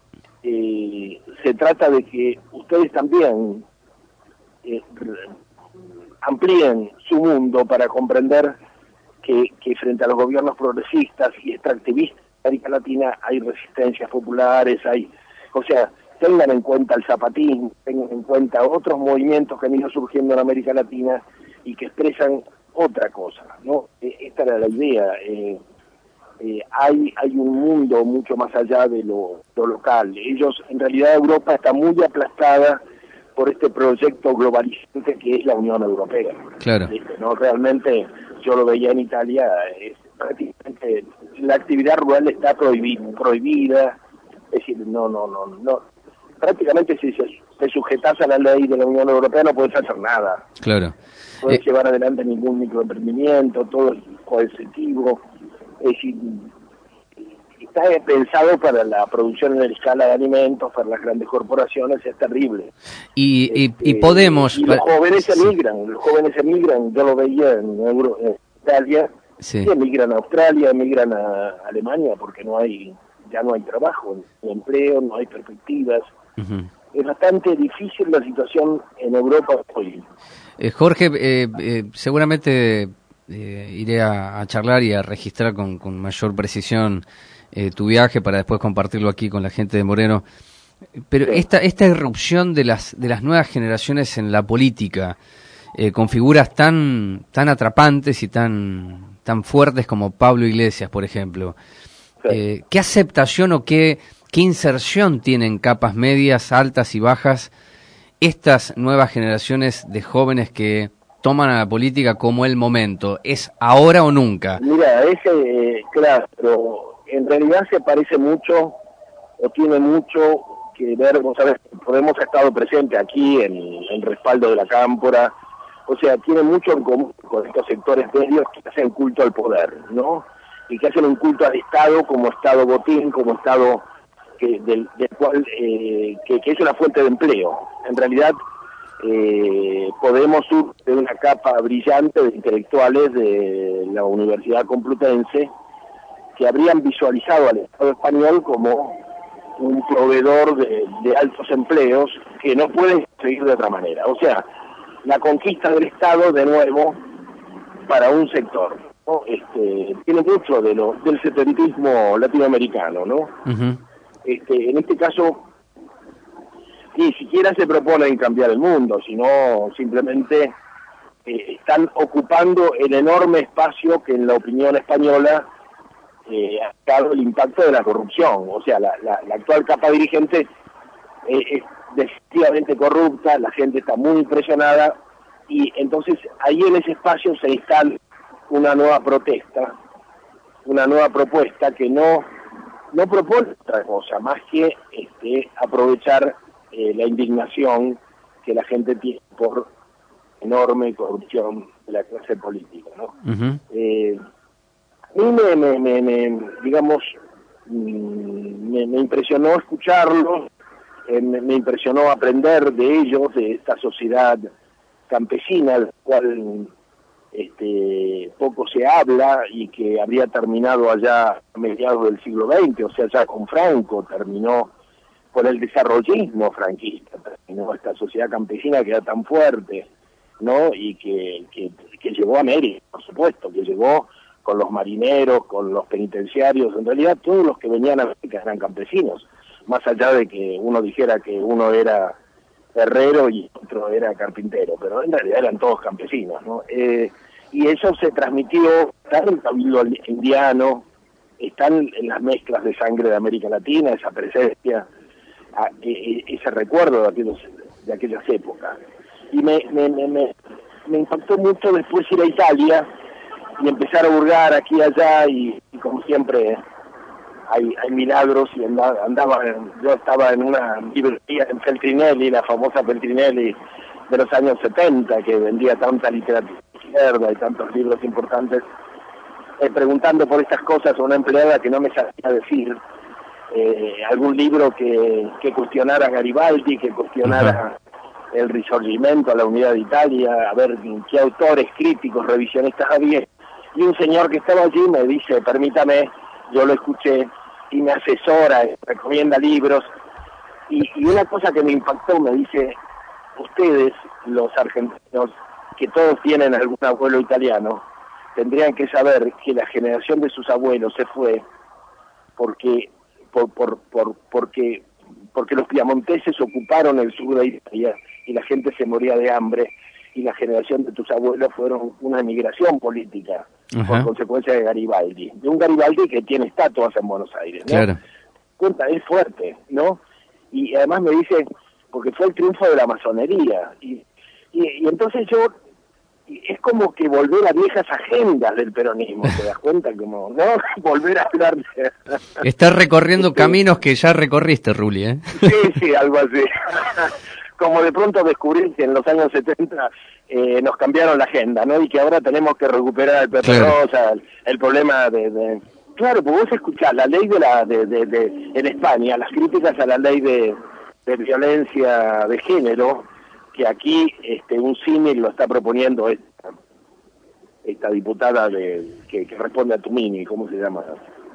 se trata de que ustedes también amplíen su mundo para comprender que frente a los gobiernos progresistas y extractivistas de América Latina hay resistencias populares, o sea, tengan en cuenta el zapatismo, tengan en cuenta otros movimientos que han ido surgiendo en América Latina y que expresan otra cosa, ¿no? Esta era la idea. Hay un mundo mucho más allá de lo local. En realidad Europa está muy aplastada por este proyecto globalizante que es la Unión Europea. Claro. ¿No? Realmente, yo lo veía en Italia, prácticamente la actividad rural está prohibida, es decir, no, prácticamente si se sujetas a la ley de la Unión Europea no puedes hacer nada. Claro. No puedes llevar adelante ningún microemprendimiento, todo es coercitivo, es decir, está pensado para la producción en escala de alimentos, para las grandes corporaciones, es terrible. Y Podemos... Y los jóvenes emigran, yo lo veía en Italia, y emigran a Australia, emigran a Alemania, porque ya no hay trabajo, no hay empleo, no hay perspectivas. Es bastante difícil la situación en Europa hoy. Jorge, seguramente iré a charlar y a registrar con mayor precisión tu viaje para después compartirlo aquí con la gente de Moreno. Pero esta irrupción de las nuevas generaciones en la política, con figuras tan atrapantes y tan fuertes como Pablo Iglesias, por ejemplo, ¿qué aceptación o qué inserción tienen capas medias, altas y bajas estas nuevas generaciones de jóvenes que toman a la política como el momento? ¿Es ahora o nunca? Mira, claro, pero en realidad se parece mucho o tiene mucho que ver, vos sabés, Podemos ha estado presente aquí en respaldo de la Cámpora, o sea, tiene mucho en común con estos sectores medios que hacen culto al poder, ¿no? Y que hacen un culto al Estado como Estado botín, como Estado del cual que es una fuente de empleo. En realidad, Podemos surge de una capa brillante de intelectuales de la Universidad Complutense que habrían visualizado al Estado español como un proveedor de altos empleos que no pueden seguir de otra manera. O sea, la conquista del Estado, de nuevo, para un sector, ¿no? Tiene mucho del separatismo latinoamericano, ¿no? En este caso, ni siquiera se proponen cambiar el mundo, sino simplemente están ocupando el enorme espacio que en la opinión española ha dado el impacto de la corrupción. O sea, la actual capa dirigente es definitivamente corrupta, la gente está muy impresionada, y entonces ahí en ese espacio se instala una nueva protesta una nueva propuesta que no propone otra cosa más que aprovechar la indignación que la gente tiene por enorme corrupción de la clase política, ¿no? Uh-huh. A mí me impresionó escucharlo, me impresionó aprender de ellos, de esta sociedad campesina, de la cual poco se habla y que habría terminado allá a mediados del siglo XX, o sea, ya con Franco, terminó con el desarrollismo franquista, terminó esta sociedad campesina que era tan fuerte, ¿no? Y que llegó a América, por supuesto, que llegó con los marineros, con los penitenciarios, en realidad todos los que venían a América eran campesinos, más allá de que uno dijera que uno era herrero y otro era carpintero, pero en realidad eran todos campesinos, ¿no? Y eso se transmitió, está en el cabildo indiano, están en las mezclas de sangre de América Latina, esa presencia, ese recuerdo de aquellas épocas. Y me impactó mucho después ir a Italia y empezar a hurgar aquí y allá, y como siempre hay milagros, y yo estaba en una librería en Feltrinelli, la famosa Feltrinelli de los años 70, que vendía tanta literatura izquierda y tantos libros importantes, preguntando por estas cosas a una empleada que no me sabía decir algún libro que cuestionara a Garibaldi, que cuestionara el Risorgimento, a la Unidad de Italia, a ver qué autores críticos, revisionistas había. Y un señor que estaba allí me dice, permítame, yo lo escuché, y me asesora, recomienda libros, y una cosa que me impactó, me dice, ustedes, los argentinos, que todos tienen algún abuelo italiano, tendrían que saber que la generación de sus abuelos se fue porque los piamonteses ocuparon el sur de Italia y la gente se moría de hambre, y la generación de tus abuelos fueron una emigración política por consecuencia de Garibaldi, de un Garibaldi que tiene estatuas en Buenos Aires, ¿no? Claro. Cuenta, es fuerte, ¿no? Y además me dice, porque fue el triunfo de la masonería, y entonces es como que volver a viejas agendas del peronismo, ¿te das cuenta? Como, ¿no? Volver a hablar de... Estás recorriendo caminos que ya recorriste, Rulli, ¿eh? Sí, algo así. Como de pronto descubrí que en los años 70 nos cambiaron la agenda, ¿no? Y que ahora tenemos que recuperar el Pepe Rosa, el problema de... Claro, porque vos escuchás la ley en España, las críticas a la ley de violencia de género, que aquí un símil lo está proponiendo esta diputada que responde a Tumini, ¿cómo se llama?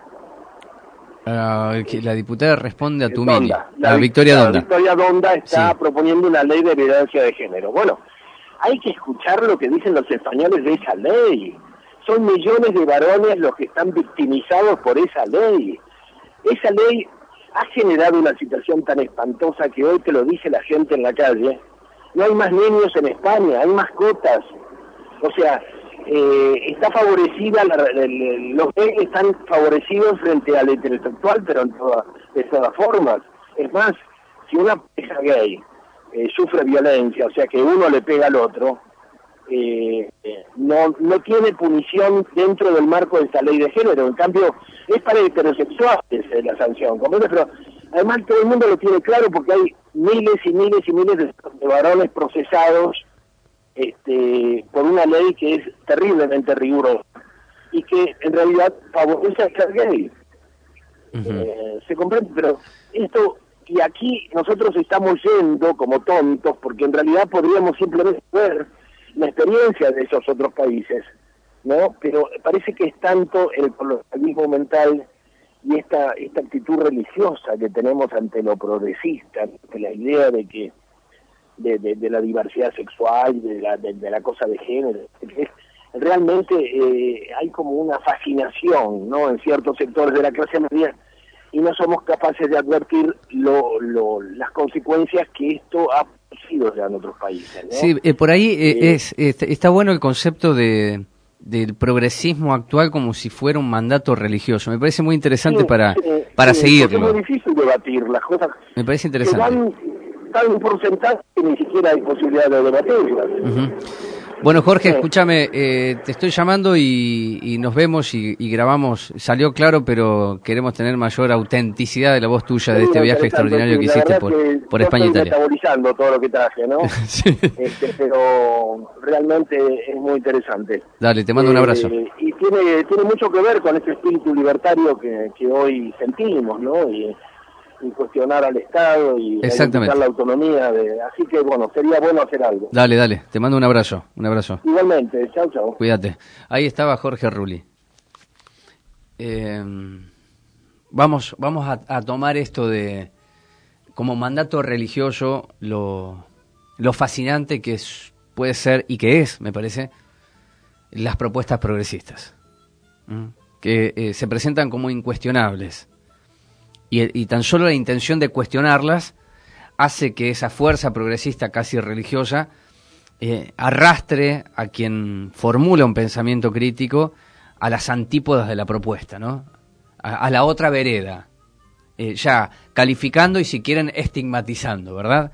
La diputada responde a Tumini. Victoria Donda. Victoria Donda está proponiendo una ley de violencia de género. Bueno, hay que escuchar lo que dicen los españoles de esa ley. Son millones de varones los que están victimizados por esa ley. Esa ley ha generado una situación tan espantosa que hoy te lo dice la gente en la calle. No hay más niños en España, hay mascotas. O sea, está favorecida, los gays están favorecidos frente al heterosexual, pero de todas formas. Es más, si una pareja gay sufre violencia, o sea que uno le pega al otro, no tiene punición dentro del marco de esta ley de género. En cambio, es para heterosexuales la sanción, ¿comprende? Pero además todo el mundo lo tiene claro porque hay miles y miles y miles de varones procesados por una ley que es terriblemente rigurosa y que en realidad favorece a ser gay. Se comprende, pero esto, y aquí nosotros estamos yendo como tontos porque en realidad podríamos simplemente ver la experiencia de esos otros países, ¿no? Pero parece que es tanto el colonialismo mental y esta actitud religiosa que tenemos ante lo progresista, ante la idea de que de la diversidad sexual, de la cosa de género, que realmente hay como una fascinación, ¿no?, en ciertos sectores de la clase media, y no somos capaces de advertir las consecuencias que esto ha producido ya en otros países, ¿no? Sí, por ahí está bueno el concepto del progresismo actual como si fuera un mandato religioso. Me parece muy interesante para seguirlo. Es muy difícil debatir las cosas. Me parece interesante. Dan un porcentaje que ni siquiera hay posibilidad de debatirlas. Bueno, Jorge, escúchame, te estoy llamando y nos vemos y grabamos. Salió claro, pero queremos tener mayor autenticidad de la voz tuya de este viaje extraordinario que hiciste por España e Italia. Estoy metabolizando todo lo que traje, ¿no? Sí. Pero realmente es muy interesante. Dale, te mando un abrazo. Y tiene mucho que ver con ese espíritu libertario que hoy sentimos, ¿no? Y cuestionar al Estado y reivindicar la autonomía. Así que, bueno, sería bueno hacer algo. Dale, te mando un abrazo. Igualmente, chau. Cuídate. Ahí estaba Jorge Rulli. Vamos a tomar esto de como mandato religioso, lo fascinante que puede ser y que es, me parece, las propuestas progresistas, que se presentan como incuestionables. Y tan solo la intención de cuestionarlas hace que esa fuerza progresista casi religiosa arrastre a quien formula un pensamiento crítico a las antípodas de la propuesta, ¿no? A la otra vereda, ya calificando y si quieren estigmatizando, ¿verdad?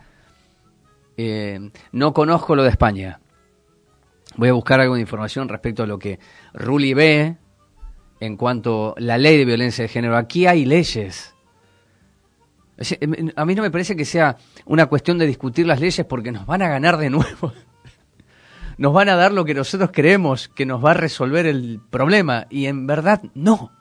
No conozco lo de España. Voy a buscar algo de información respecto a lo que Rulli ve en cuanto a la ley de violencia de género. Aquí hay leyes. A mí no me parece que sea una cuestión de discutir las leyes porque nos van a ganar de nuevo. Nos van a dar lo que nosotros creemos que nos va a resolver el problema. Y en verdad, no.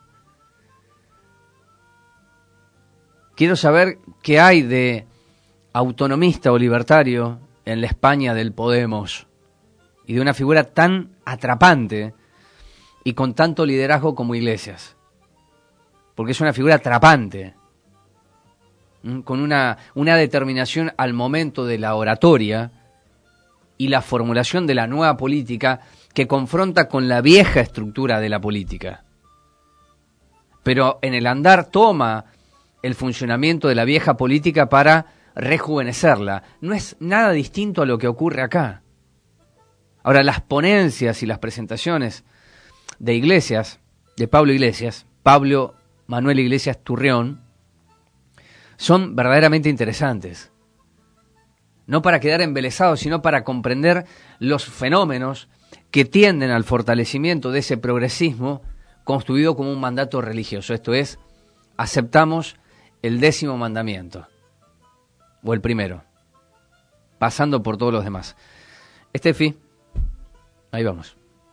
Quiero saber qué hay de autonomista o libertario en la España del Podemos. Y de una figura tan atrapante y con tanto liderazgo como Iglesias. Porque es una figura atrapante. Con una determinación al momento de la oratoria y la formulación de la nueva política que confronta con la vieja estructura de la política. Pero en el andar toma el funcionamiento de la vieja política para rejuvenecerla. No es nada distinto a lo que ocurre acá. Ahora, las ponencias y las presentaciones de Iglesias, de Pablo Manuel Iglesias Turrión, son verdaderamente interesantes. No para quedar embelesados, sino para comprender los fenómenos que tienden al fortalecimiento de ese progresismo construido como un mandato religioso. Esto es, aceptamos el 10º mandamiento, o el primero, pasando por todos los demás. Estefi, ahí vamos.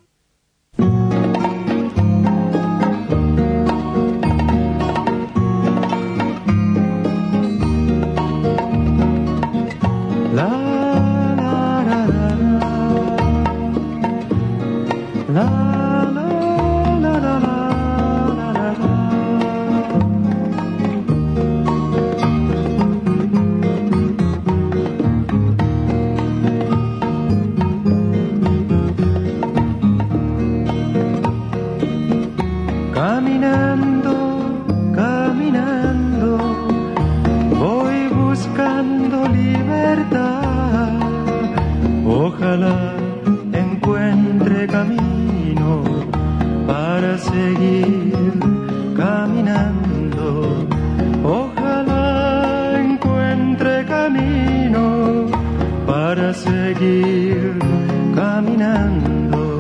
Caminando, voy buscando libertad. Ojalá encuentre camino para seguir caminando. Ojalá encuentre camino para seguir caminando.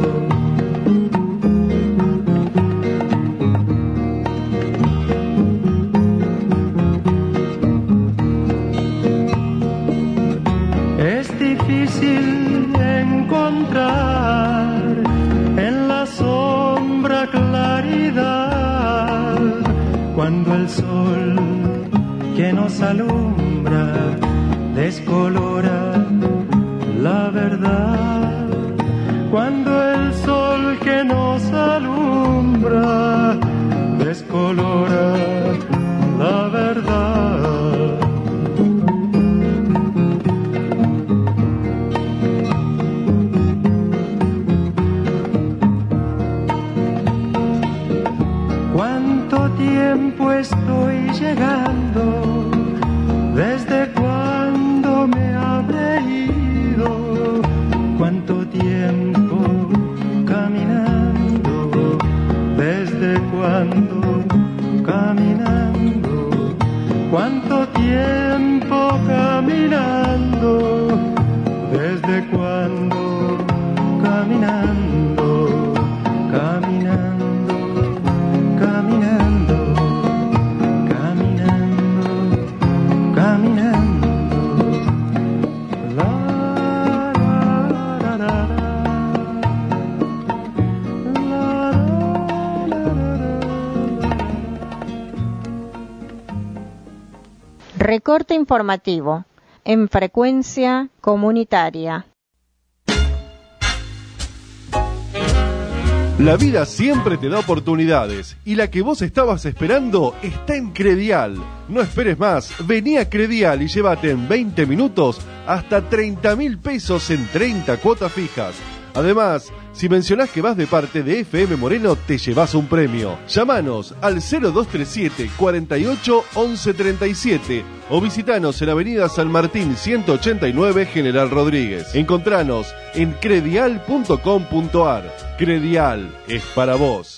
Es difícil encontrar en la sombra claridad cuando el sol que nos alumbra descolora la verdad. Cuando el sol que nos alumbra descolora la verdad. ¿Cuánto tiempo estoy llegando? ¿Desde cuándo me habré ido? ¿Cuánto tiempo caminando? ¿Desde cuándo caminando? ¿Cuánto tiempo caminando? ¿Desde cuándo caminando? Recorte informativo en frecuencia comunitaria. La vida siempre te da oportunidades y la que vos estabas esperando está en Credial. No esperes más, vení a Credial y llévate en 20 minutos hasta 30.000 pesos en 30 cuotas fijas. Además, si mencionás que vas de parte de FM Moreno, te llevas un premio. Llámanos al 0237 48 11 37 o visitanos en Avenida San Martín 189 General Rodríguez. Encontranos en credial.com.ar. Credial es para vos.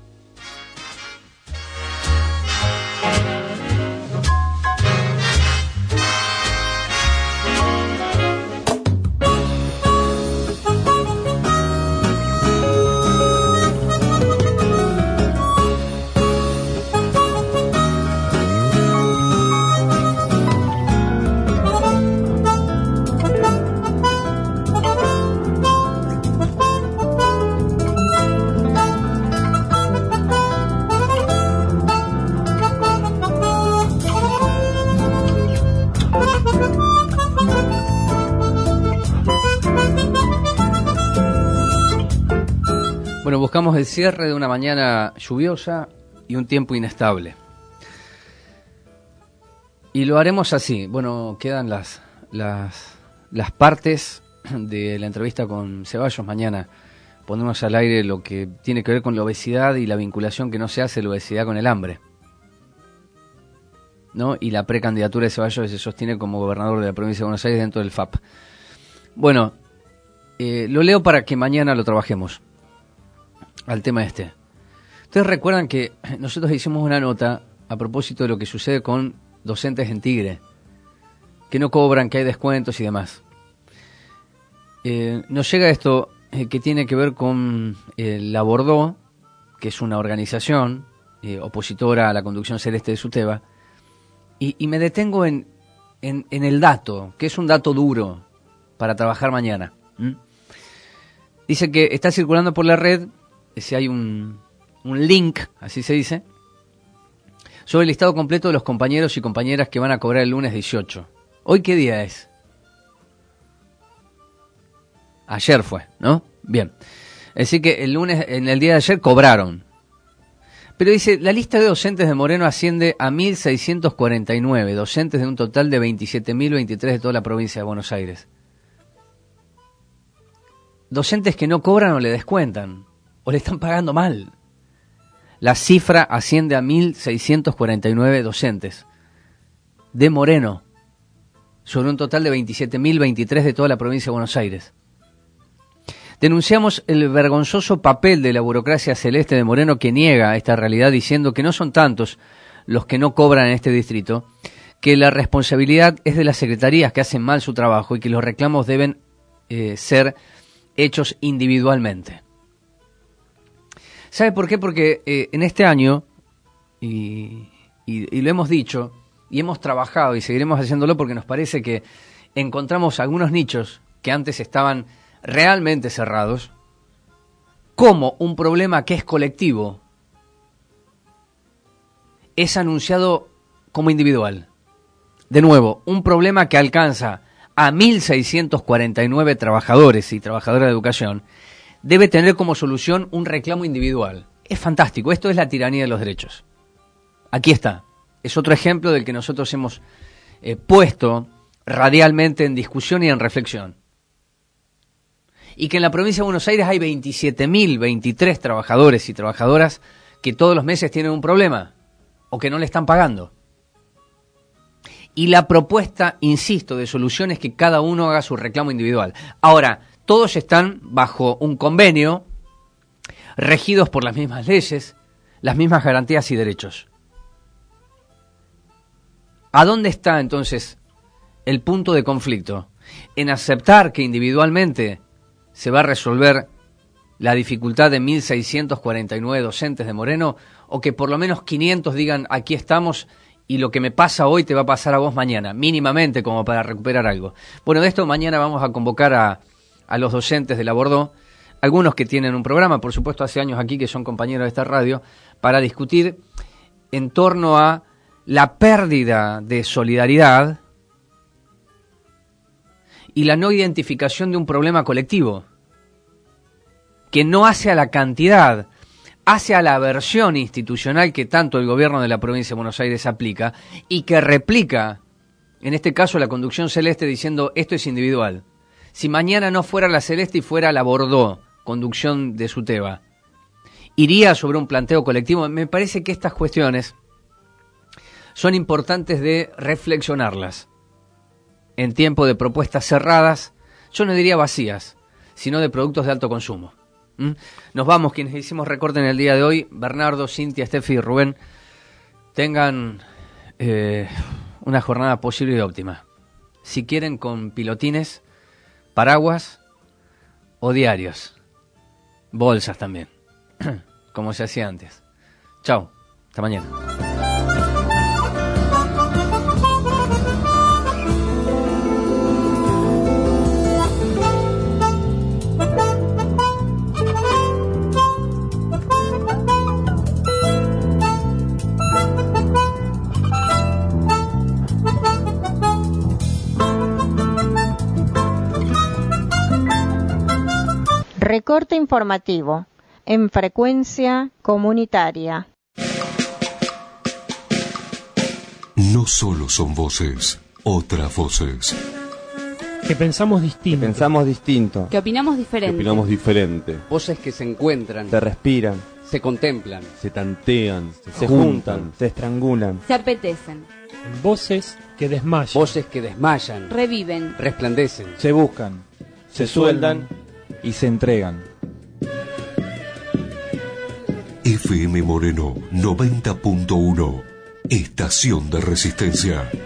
Bueno, buscamos el cierre de una mañana lluviosa y un tiempo inestable. Y lo haremos así. Bueno, quedan las partes de la entrevista con Ceballos. Mañana ponemos al aire lo que tiene que ver con la obesidad y la vinculación que no se hace la obesidad con el hambre, ¿no? Y la precandidatura de Ceballos se sostiene como gobernador de la provincia de Buenos Aires dentro del FAP. Bueno, lo leo para que mañana lo trabajemos. Al tema este. Ustedes recuerdan que nosotros hicimos una nota a propósito de lo que sucede con docentes en Tigre, que no cobran, que hay descuentos y demás. Nos llega esto que tiene que ver con la Bordó, que es una organización opositora a la conducción celeste de SUTEBA, y me detengo en el dato, que es un dato duro para trabajar mañana. Dice que está circulando por la red, si hay un link, así se dice, sobre el listado completo de los compañeros y compañeras que van a cobrar el lunes 18. ¿Hoy qué día es? Ayer fue, ¿no? Bien. Es decir que el lunes, en el día de ayer, cobraron. Pero dice, la lista de docentes de Moreno asciende a 1.649, docentes de un total de 27.023 de toda la provincia de Buenos Aires. Docentes que no cobran o le descuentan, o le están pagando mal. La cifra asciende a 1.649 docentes de Moreno, sobre un total de 27.023 de toda la provincia de Buenos Aires. Denunciamos el vergonzoso papel de la burocracia celeste de Moreno, que niega esta realidad diciendo que no son tantos los que no cobran en este distrito, que la responsabilidad es de las secretarías que hacen mal su trabajo y que los reclamos deben ser hechos individualmente. ¿Sabe por qué? Porque en este año, y lo hemos dicho, y hemos trabajado y seguiremos haciéndolo porque nos parece que encontramos algunos nichos que antes estaban realmente cerrados, como un problema que es colectivo es anunciado como individual. De nuevo, un problema que alcanza a 1.649 trabajadores y trabajadoras de educación debe tener como solución un reclamo individual. Es fantástico, esto es la tiranía de los derechos. Aquí está, es otro ejemplo del que nosotros hemos puesto radialmente en discusión y en reflexión. Y que en la provincia de Buenos Aires hay 27.023 trabajadores y trabajadoras que todos los meses tienen un problema o que no le están pagando. Y la propuesta, insisto, de solución es que cada uno haga su reclamo individual. Ahora, todos están bajo un convenio, regidos por las mismas leyes, las mismas garantías y derechos. ¿A dónde está entonces el punto de conflicto? En aceptar que individualmente se va a resolver la dificultad de 1.649 docentes de Moreno, o que por lo menos 500 digan aquí estamos y lo que me pasa hoy te va a pasar a vos mañana, mínimamente como para recuperar algo. Bueno, de esto mañana vamos a convocar a los docentes de la Bordó, algunos que tienen un programa, por supuesto hace años aquí, que son compañeros de esta radio, para discutir en torno a la pérdida de solidaridad y la no identificación de un problema colectivo, que no hace a la cantidad, hace a la aversión institucional que tanto el gobierno de la provincia de Buenos Aires aplica y que replica, en este caso, la conducción celeste diciendo esto es individual. Si mañana no fuera la celeste y fuera la Bordeaux, conducción de Suteba, iría sobre un planteo colectivo. Me parece que estas cuestiones son importantes de reflexionarlas en tiempo de propuestas cerradas, yo no diría vacías, sino de productos de alto consumo. Nos vamos, quienes hicimos recorte en el día de hoy, Bernardo, Cintia, Steffi y Rubén, tengan una jornada posible y óptima. Si quieren, con pilotines, paraguas o diarios, bolsas también, como se hacía antes. Chau, hasta mañana. Recorte informativo en frecuencia comunitaria. No solo son voces, otras voces. Que pensamos distinto. Que opinamos diferente. Voces que se encuentran. Se respiran. Se contemplan. Se tantean. Se juntan. Se estrangulan. Se apetecen. Voces que desmayan. Voces que desmayan. Reviven. Resplandecen. Se buscan. Se sueldan. Y se entregan. FM Moreno 90.1, Estación de Resistencia.